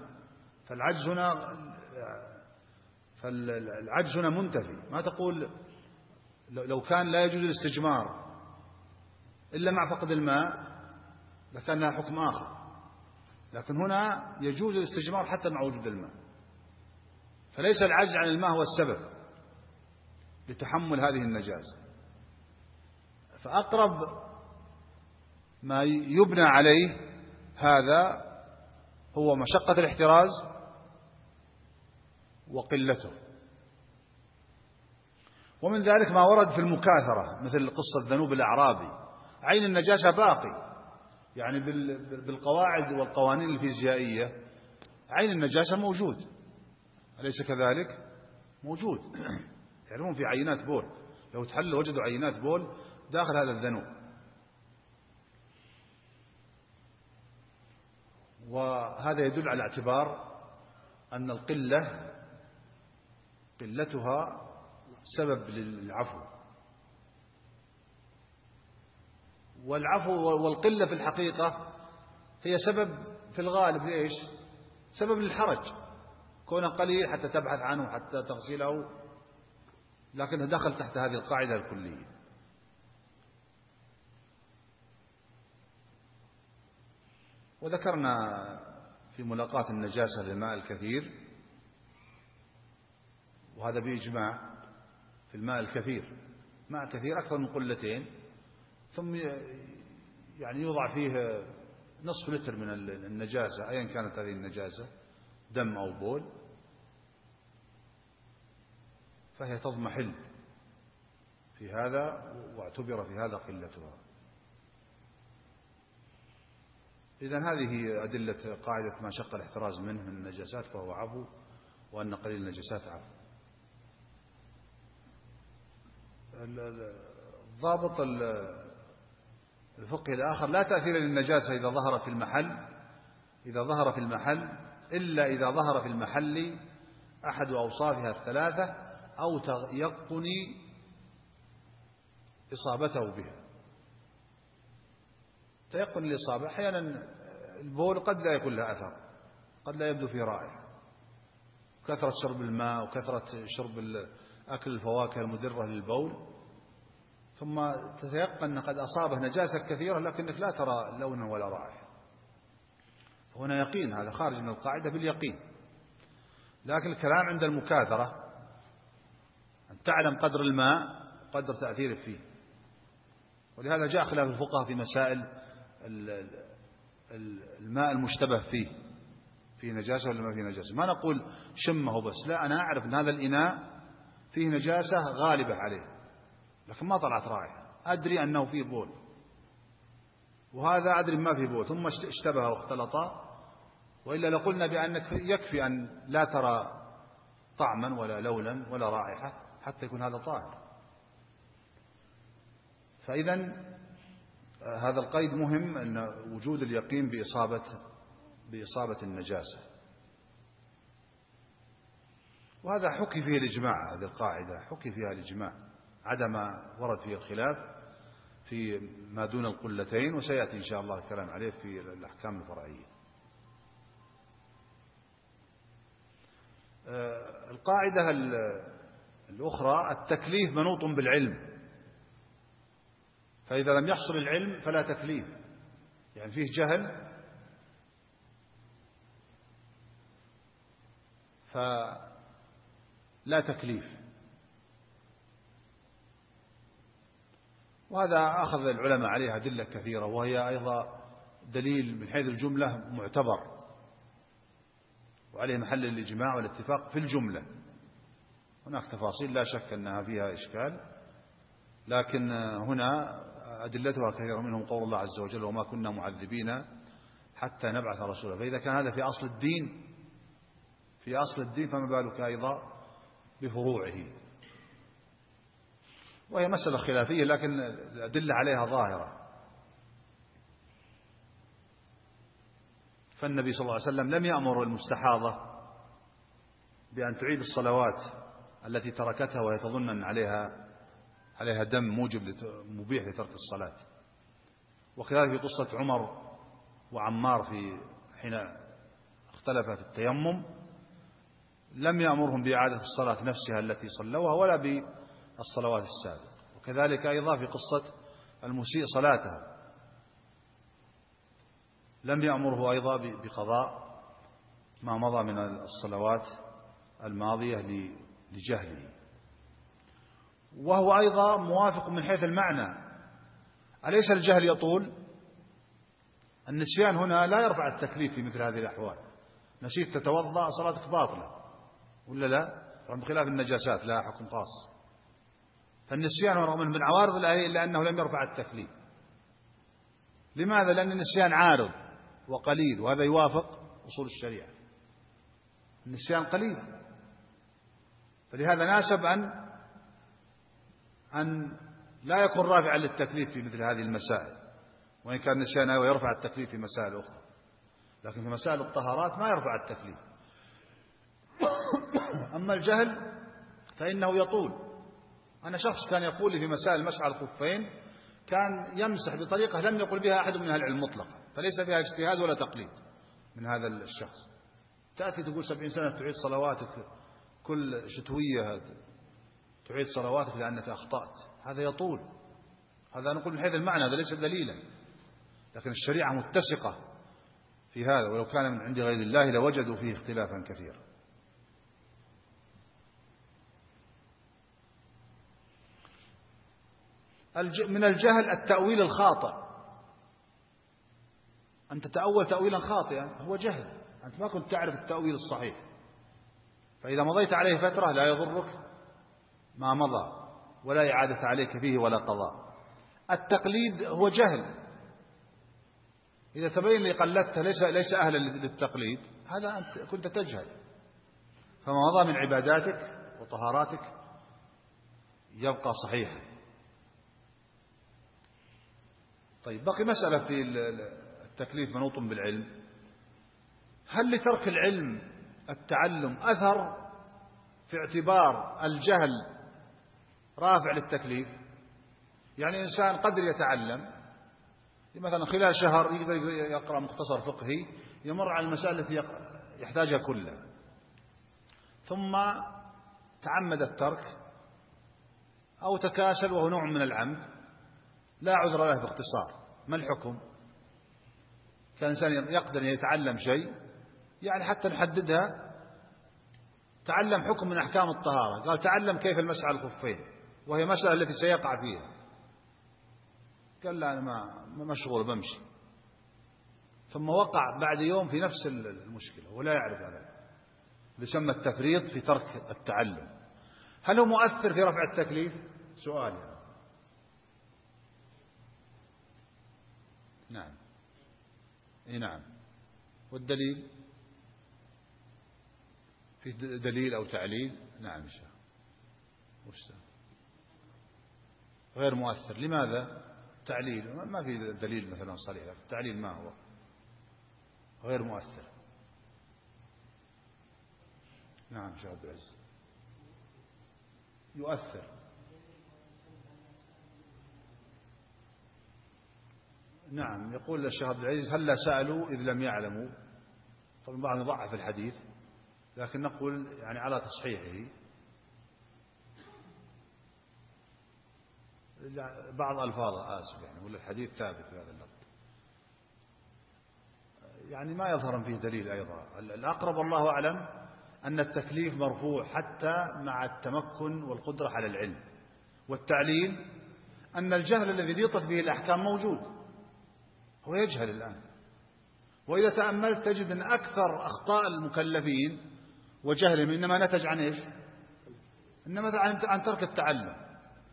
فالعجز هنا منتفي. ما تقول لو كان لا يجوز الاستجمار إلا مع فقد الماء لكان لها حكم آخر، لكن هنا يجوز الاستجمار حتى مع وجود الماء، فليس العجز عن الماء هو السبب لتحمل هذه النجاسة. فأقرب ما يبنى عليه هذا هو مشقة الاحتراز وقلته. ومن ذلك ما ورد في المكاثرة مثل قصة ذنوب الأعرابي، عين النجاسة باقي، يعني بالقواعد والقوانين الفيزيائية عين النجاسة موجود، أليس كذلك؟ موجود. يعلمون في عينات بول، لو تحلوا وجدوا عينات بول داخل هذا الذنوب. وهذا يدل على اعتبار أن قلتها سبب للعفو. والعفو والقلة في الحقيقة هي سبب في الغالب لإيش؟ سبب للحرج، كونه قليل حتى تبحث عنه حتى تغسله، لكنه دخل تحت هذه القاعدة الكلية. وذكرنا في ملاقاة النجاسة للماء الكثير، وهذا بإجماع في الماء الكثير، ماء كثير أكثر من قلتين، ثم يعني يوضع فيه نصف لتر من النجاسة أيا كانت هذه النجاسة، دم أو بول، فهي تضمحل في هذا، واعتبر في هذا قلتها. إذن هذه أدلة قاعدة ما شق الاحتراز منه من النجاسات فهو عفو، وأن قليل النجاسات عفو. الضابط الفقهي الآخر: لا تأثير للنجاسة إذا ظهر في المحل إلا إذا ظهر في المحل أحد أوصافها الثلاثة أو تيقن إصابته بها. تيقن الإصابة، أحيانا البول قد لا يكون له أثر، قد لا يبدو فيه رائحة، كثرة شرب الماء وكثرة شرب أكل الفواكه المدرة للبول، ثم تتيقن أن قد أصابه نجاسة كثيرة لكنك لا ترى لونا ولا رائحة، هنا يقين، هذا خارج من القاعدة باليقين. لكن الكلام عند المكاثرة أن تعلم قدر الماء قدر تأثيره فيه، ولهذا جاء خلاف الفقهاء في مسائل الماء المشتبه فيه نجاسة ولا ما فيه نجاسة. ما نقول شمه بس، لا، أنا أعرف أن هذا الإناء فيه نجاسة غالبة عليه لكن ما طلعت رائحة، أدري أنه فيه بول، وهذا أدري ما فيه بول، ثم اشتبه واختلطا، وإلا لقلنا بأنك يكفي أن لا ترى طعما ولا لونا ولا رائحة حتى يكون هذا طاهر. فإذا هذا القيد مهم، أن وجود اليقين بإصابة النجاسة، وهذا حكي فيه الإجماع. هذه القاعدة حكي فيها الإجماع عدم ورد فيه الخلاف في ما دون القلتين، وسيأتي إن شاء الله الكلام عليه في الأحكام الفرعية. القاعدة الأخرى: التكليف منوط بالعلم، فإذا لم يحصل العلم فلا تكليف، يعني فيه جهل فلا تكليف. وهذا أخذ العلماء عليها أدلة كثيرة، وهي أيضا دليل من حيث الجملة معتبر، وعليه محل الإجماع والاتفاق في الجملة. هناك تفاصيل لا شك أنها فيها إشكال، لكن هنا أدلتها كثيرة، منهم قول الله عز وجل: وما كنا معذبين حتى نبعث رسولا. فإذا كان هذا في أصل الدين فما بالك أيضا بفروعه. وهي مسألة خلافية لكن الأدلة عليها ظاهرة. فالنبي صلى الله عليه وسلم لم يأمر المستحاضة بأن تعيد الصلوات التي تركتها وهي تظن أن عليها دم مبيح لترك الصلاة. وكذلك في قصة عمر وعمار حين اختلف في التيمم لم يأمرهم بإعادة الصلاة نفسها التي صلوها ولا بالصلوات السابقة. وكذلك أيضا في قصة المسيء صلاته لم يأمره أيضا بقضاء ما مضى من الصلوات الماضية لجهله. وهو أيضا موافق من حيث المعنى. أليس الجهل يطول؟ النسيان هنا لا يرفع التكليف في مثل هذه الأحوال. نسيت تتوضأ صلاتك باطلة ولا لا؟ بخلاف النجاسات لها حكم خاص. فالنسيان رغم من عوارض الآية إلا أنه لم يرفع التكليف. لماذا؟ لأن النسيان عارض وقليل، وهذا يوافق أصول الشريعة. النسيان قليل، فلهذا ناسب أن لا يكون رافعا للتكليف في مثل هذه المسائل، وإن كان النسيان يرفع التكليف في مسائل أخرى، لكن في مسائل الطهارات ما يرفع التكليف. أما الجهل فإنه يطول. أنا شخص كان يقول لي في مسائل مسح الخفين كان يمسح بطريقة لم يقل بها أحد من أهل العلم مطلقا، فليس فيها اجتهاد ولا تقليد من هذا الشخص. تأتي تقول 70 سنة تعيد صلواتك كل شتوية، تعيد صلواتك لأنك أخطأت، هذا يطول. هذا نقول من حيث المعنى، هذا ليس دليلا، لكن الشريعة متسقة في هذا، ولو كان من عند غير الله لوجدوا فيه اختلافا كثيرا. من الجهل التأويل الخاطئ، أن تتأول تأويلا خاطئا هو جهل، أنت ما كنت تعرف التأويل الصحيح، فإذا مضيت عليه فترة لا يضرك ما مضى ولا إعادة عليك فيه ولا قضاء. التقليد هو جهل، إذا تبين لي قلدته ليس أهلا للتقليد، هذا أنت كنت تجهل. فما مضى من عباداتك وطهاراتك يبقى صحيحا. طيب، بقي مسألة في التكليف منوط بالعلم. هل لترك العلم التعلم أثر في اعتبار الجهل رافع للتكليف؟ يعني إنسان قدر يتعلم مثلا خلال شهر يقدر يقرأ مختصر فقهي يمر على المسائل التي يحتاجها كلها، ثم تعمد الترك أو تكاسل وهو نوع من العمد، لا عذر له باختصار. ما الحكم؟ كان إنسان يقدر يتعلم شيء، يعني حتى نحددها، تعلم حكم من أحكام الطهارة، قال تعلم كيف المسح على الخفين، وهي مسألة التي سيقع فيها، قال لا أنا مشغول بمشي، ثم وقع بعد يوم في نفس المشكلة ولا يعرف هذا، يسمى التفريط في ترك التعلم. هل هو مؤثر في رفع التكليف؟ سؤال يعني. نعم، اي نعم. والدليل؟ في دليل أو تعليل؟ نعم إن شاء الله. غير مؤثر. لماذا؟ تعليل ما في دليل مثلا صريح، التعليل ما هو غير مؤثر. نعم شيخ عبد العزيز، يؤثر. نعم، يقول الشيخ عبد العزيز هل لا سألوا إذ لم يعلموا؟ طبعا بعض يضعف الحديث، لكن نقول يعني على تصحيحه بعض ألفاظه آسف يعني، ولا الحديث ثابت بهذا اللفظ، يعني ما يظهر فيه دليل. أيضا الأقرب والله أعلم أن التكليف مرفوع حتى مع التمكن والقدرة على العلم. والتعليل أن الجهل الذي ضيقت به الأحكام موجود، هو يجهل الآن. وإذا تأملت تجد أن أكثر أخطاء المكلفين وجهلهم إنما نتج عن إيش؟ إنما عن ترك التعلم.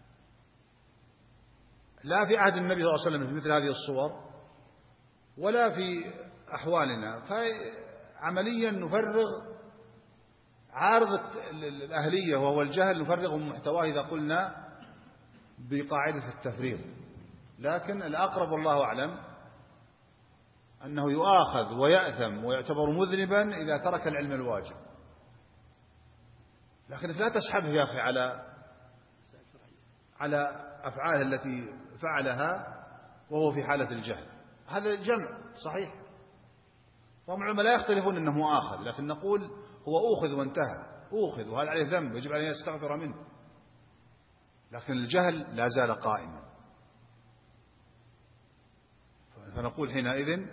لا في عهد النبي صلى الله عليه وسلم في مثل هذه الصور ولا في أحوالنا، فعمليا نفرغ عارض الأهلية وهو الجهل، نفرغه من محتواه إذا قلنا بقاعدة التفريط. لكن الأقرب والله أعلم أنه يؤاخذ ويأثم ويعتبر مذنبا إذا ترك العلم الواجب. لكنك لا تسحبه يا أخي على أفعاله التي فعلها وهو في حالة الجهل. هذا جمع صحيح، رغم العلماء لا يختلفون أنه مؤاخذ، لكن نقول هو أوخذ وانتهى، أوخذ وهذا عليه ذنب يجب عليه يستغفر منه، لكن الجهل لا زال قائما. فنقول حينئذ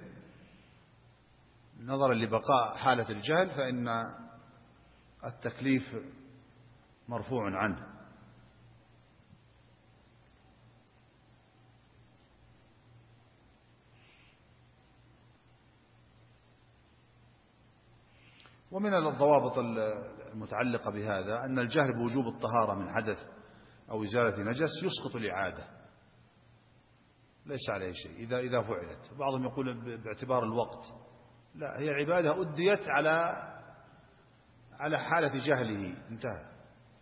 نظرا لبقاء حالة الجهل فإن التكليف مرفوع عنه. ومن الضوابط المتعلقة بهذا أن الجهل بوجوب الطهارة من حدث أو إزالة نجس يسقط الإعادة، ليس عليه شيء إذا فعلت. بعضهم يقول باعتبار الوقت، لا، هي عبادة أديت على حالة جهله، انتهى.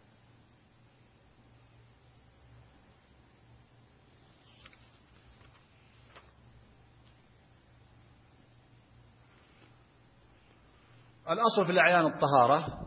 الأصل في الأعيان الطهارة،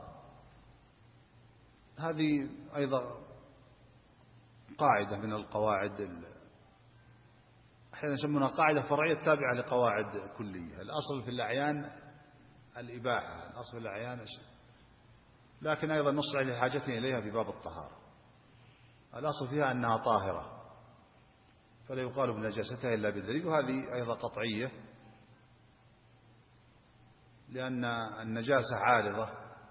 هذه أيضا قاعدة من القواعد، أحيانا يسمونها قاعدة فرعية تابعة لقواعد كلية. الأصل في الأعيان الإباحة، الأصل في الأعيان، لكن أيضا نص لحاجتنا إليها في باب الطهارة. الأصل فيها أنها طاهرة فلا يقال بنجاستها إلا بالدليل، وهذه أيضا قطعية، لأن النجاسة عارضة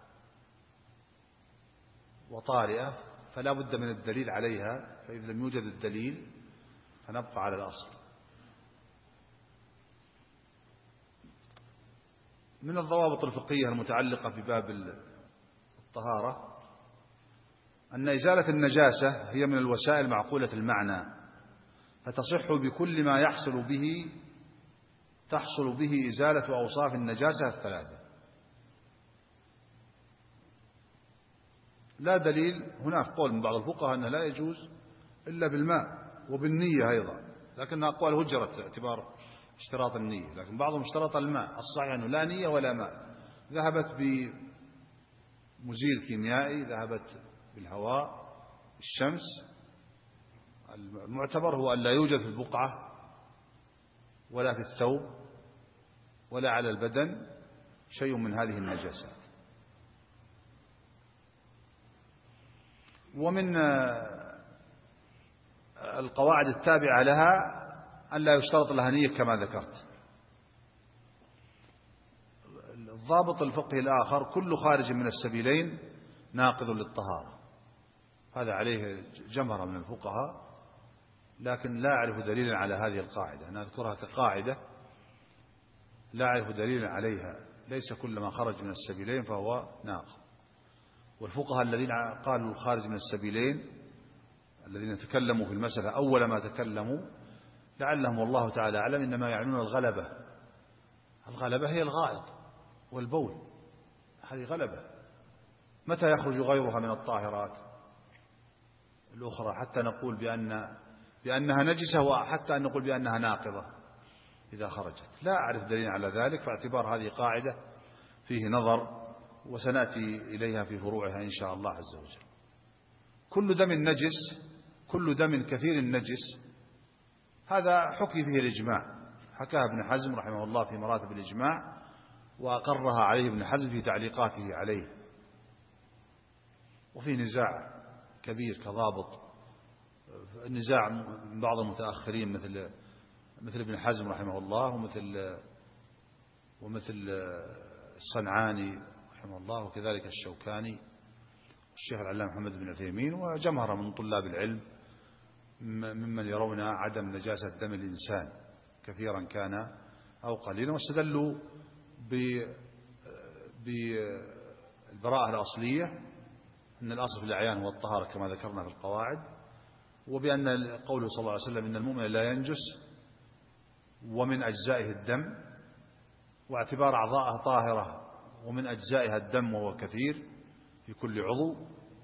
وطارئة فلا بد من الدليل عليها، فإذا لم يوجد الدليل فنبقى على الأصل. من الضوابط الفقهية المتعلقة بباب الطهارة أن إزالة النجاسة هي من الوسائل معقولة المعنى، فتصح بكل ما تحصل به إزالة أوصاف النجاسة الثلاثة. لا دليل، هناك قول من بعض الفقهاء أنه لا يجوز إلا بالماء وبالنية أيضا، لكنها أقوال هجرت اعتبار اشتراط النية، لكن بعضهم اشترط الماء. الصحيح أنه لا نية ولا ماء، ذهبت بمزيل كيميائي، ذهبت بالهواء، الشمس. المعتبر هو أن لا يوجد في البقعة ولا في الثوب ولا على البدن شيء من هذه النجاسات. ومن القواعد التابعة لها أن لا يشترط لها نية كما ذكرت. الضابط الفقهي الآخر كل خارج من السبيلين ناقض للطهارة، هذا عليه جمهرة من الفقهاء، لكن لا أعرف دليلا على هذه القاعدة. أنا أذكرها كقاعدة لا أعرف دليلا عليها، ليس كل ما خرج من السبيلين فهو ناقض. والفقهاء الذين قالوا الخارج من السبيلين الذين تكلموا في المسألة أول ما تكلموا لعلهم والله تعالى أعلم إنما يعنون الغلبة. الغلبة هي الغائط والبول، هذه غلبة. متى يخرج غيرها من الطاهرات الأخرى حتى نقول بأنها نجسة، وحتى أن نقول بأنها ناقضة إذا خرجت؟ لا أعرف دليل على ذلك، فاعتبار هذه قاعدة فيه نظر، وسنأتي إليها في فروعها إن شاء الله عز وجل. كل دم نجس، كل دم كثير نجس، هذا حكي فيه الإجماع، حكاها ابن حزم رحمه الله في مراتب الإجماع، وأقرها عليه ابن حزم في تعليقاته عليه. وفي نزاع كبير كضابط، نزاع من بعض المتأخرين مثل ابن حزم رحمه الله ومثل الصنعاني رحمه الله، وكذلك الشوكاني والشيخ العلامة محمد بن عثيمين، وجمهرة من طلاب العلم ممن يرون عدم نجاسة دم الإنسان كثيرا كان أو قليلا، واستدلوا بالبراءة الأصلية أن الأصل في الأعيان هو الطهارة كما ذكرنا في القواعد، وبأن قوله صلى الله عليه وسلم إن المؤمن لا ينجس ومن أجزائه الدم، واعتبار أعضائها طاهرة ومن أجزائها الدم وهو كثير في كل عضو.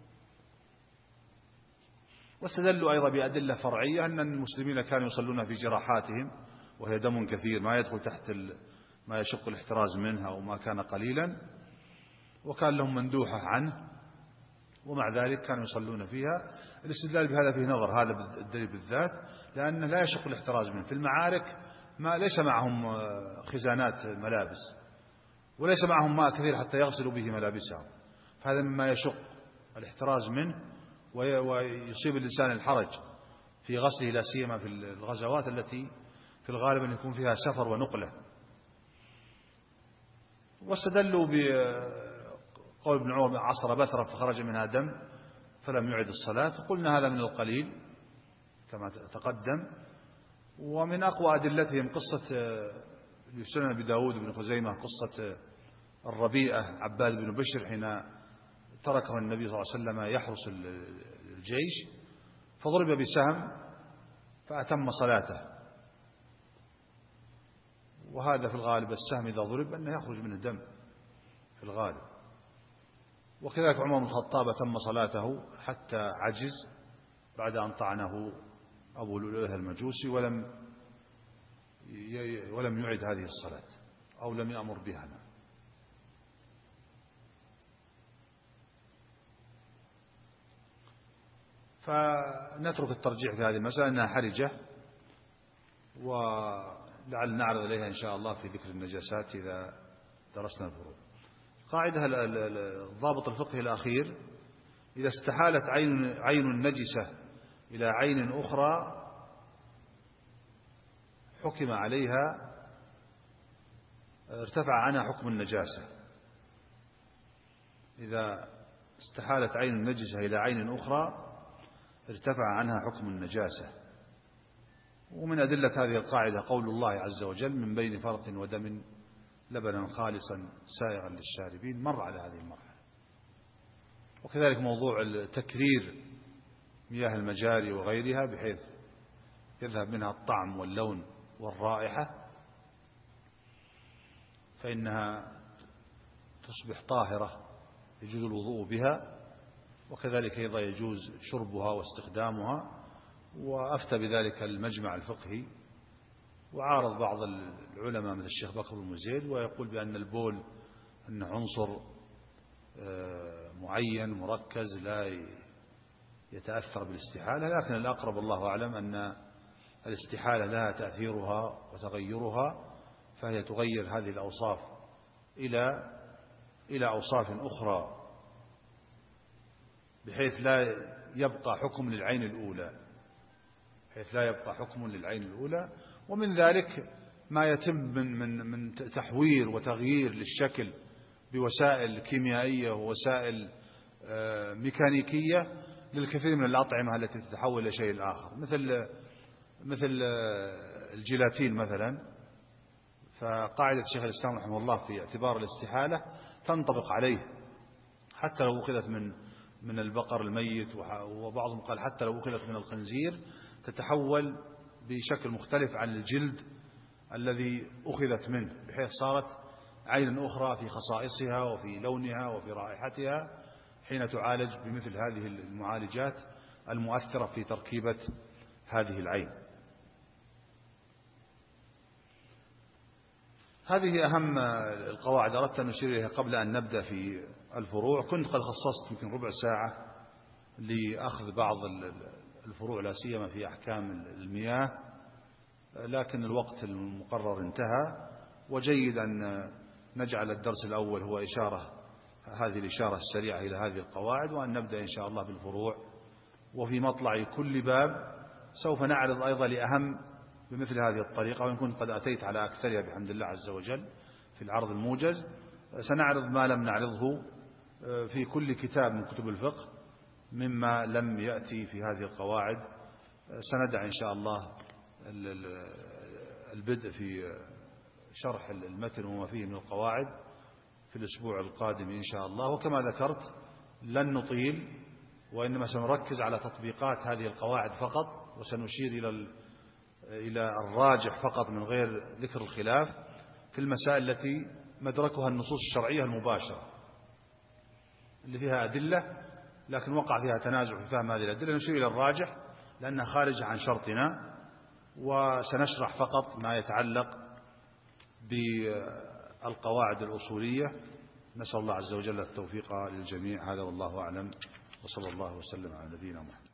واستدلوا أيضا بأدلة فرعية أن المسلمين كانوا يصلون في جراحاتهم وهي دم كثير ما يدخل تحت ما يشق الاحتراز منها وما كان قليلا، وكان لهم مندوحة عنه، ومع ذلك كانوا يصلون فيها. الاستدلال بهذا فيه نظر، هذا الدليل بالذات، لأنه لا يشق الاحتراز منه. في المعارك ليس معهم خزانات ملابس، وليس معهم ماء كثير حتى يغسلوا به ملابسهم، فهذا مما يشق الاحتراز منه ويصيب الإنسان الحرج في غسله، لا سيما في الغزوات التي في الغالب أن يكون فيها سفر ونقلة. واستدلوا بقول ابن عمر: عصر بثرة فخرج منها دم فلم يعد الصلاة. قلنا هذا من القليل كما تقدم. ومن أقوى أدلتهم قصة في سنن أبي داود بن خزيمة، قصة الربيئة عباد بن بشر حين تركه النبي صلى الله عليه وسلم يحرس الجيش فضرب بسهم فأتم صلاته. وهذا في الغالب السهم إذا ضرب أنه يخرج منه دم في الغالب. وكذلك عمر بن الخطاب أتم صلاته حتى عجز بعد أن طعنه أبو لؤلؤة المجوسي ولم يعد هذه الصلاة أو لم يأمر بها. فنترك الترجيح في هذه المسألة أنها حرجة، ولعل نعرض إليها إن شاء الله في ذكر النجاسات إذا درسنا الفروع. قاعدة الضابط الفقهي الأخير: إذا استحالت عين النجسة إلى عين أخرى حكم عليها، ارتفع عنها حكم النجاسة. إذا استحالت عين النجسة إلى عين أخرى ارتفع عنها حكم النجاسة. ومن أدلة هذه القاعدة قول الله عز وجل: من بين فرث ودم لبنا خالصا سائغا للشاربين. مر على هذه المرحلة. وكذلك موضوع تكرير مياه المجاري وغيرها بحيث يذهب منها الطعم واللون والرائحة، فإنها تصبح طاهرة يجوز الوضوء بها، وكذلك أيضا يجوز شربها واستخدامها. وأفتى بذلك المجمع الفقهي، وعارض بعض العلماء مثل الشيخ بكر بن زيد، ويقول بأن البول أنه عنصر معين مركز لا يتأثر بالاستحالة. لكن الأقرب الله أعلم أن الاستحالة لها تأثيرها وتغيرها، فهي تغير هذه الأوصاف إلى أوصاف أخرى بحيث لا يبقى حكم للعين الأولى. ومن ذلك ما يتم من تحوير وتغيير للشكل بوسائل كيميائية ووسائل ميكانيكية للكثير من الأطعمة التي تتحول إلى شيء آخر، مثل الجيلاتين مثلا. فقاعدة الشيخ الإسلام رحمه الله في اعتبار الاستحالة تنطبق عليه حتى لو أخذت من البقر الميت، وبعضهم قال حتى لو أخذت من الخنزير تتحول بشكل مختلف عن الجلد الذي أخذت منه، بحيث صارت عين أخرى في خصائصها وفي لونها وفي رائحتها حين تعالج بمثل هذه المعالجات المؤثرة في تركيبة هذه العين. هذه أهم القواعد أردت أن أشير إليها قبل أن نبدأ في الفروع. كنت قد خصصت يمكن ربع ساعة لأخذ بعض الفروع لا سيما في أحكام المياه، لكن الوقت المقرر انتهى. وجيد أن نجعل الدرس الأول هو هذه الإشارة السريعة إلى هذه القواعد، وأن نبدأ إن شاء الله بالفروع. وفي مطلع كل باب سوف نعرض أيضا لأهم بمثل هذه الطريقة، وإن كنت قد أتيت على أكثرها بحمد الله عز وجل في العرض الموجز. سنعرض ما لم نعرضه في كل كتاب من كتب الفقه مما لم يأتي في هذه القواعد. سندع إن شاء الله البدء في شرح المتن وما فيه من القواعد في الأسبوع القادم إن شاء الله. وكما ذكرت لن نطيل، وإنما سنركز على تطبيقات هذه القواعد فقط، وسنشير إلى الراجح فقط من غير ذكر الخلاف في المسائل التي مدركها النصوص الشرعية المباشرة اللي فيها أدلة لكن وقع فيها تنازع في فهم هذه الأدلة. نشير إلى الراجح لأنها خارجة عن شرطنا، وسنشرح فقط ما يتعلق بالقواعد الأصولية. نسأل الله عز وجل التوفيق للجميع. هذا والله أعلم. وصلى الله وسلم على نبينا محمد.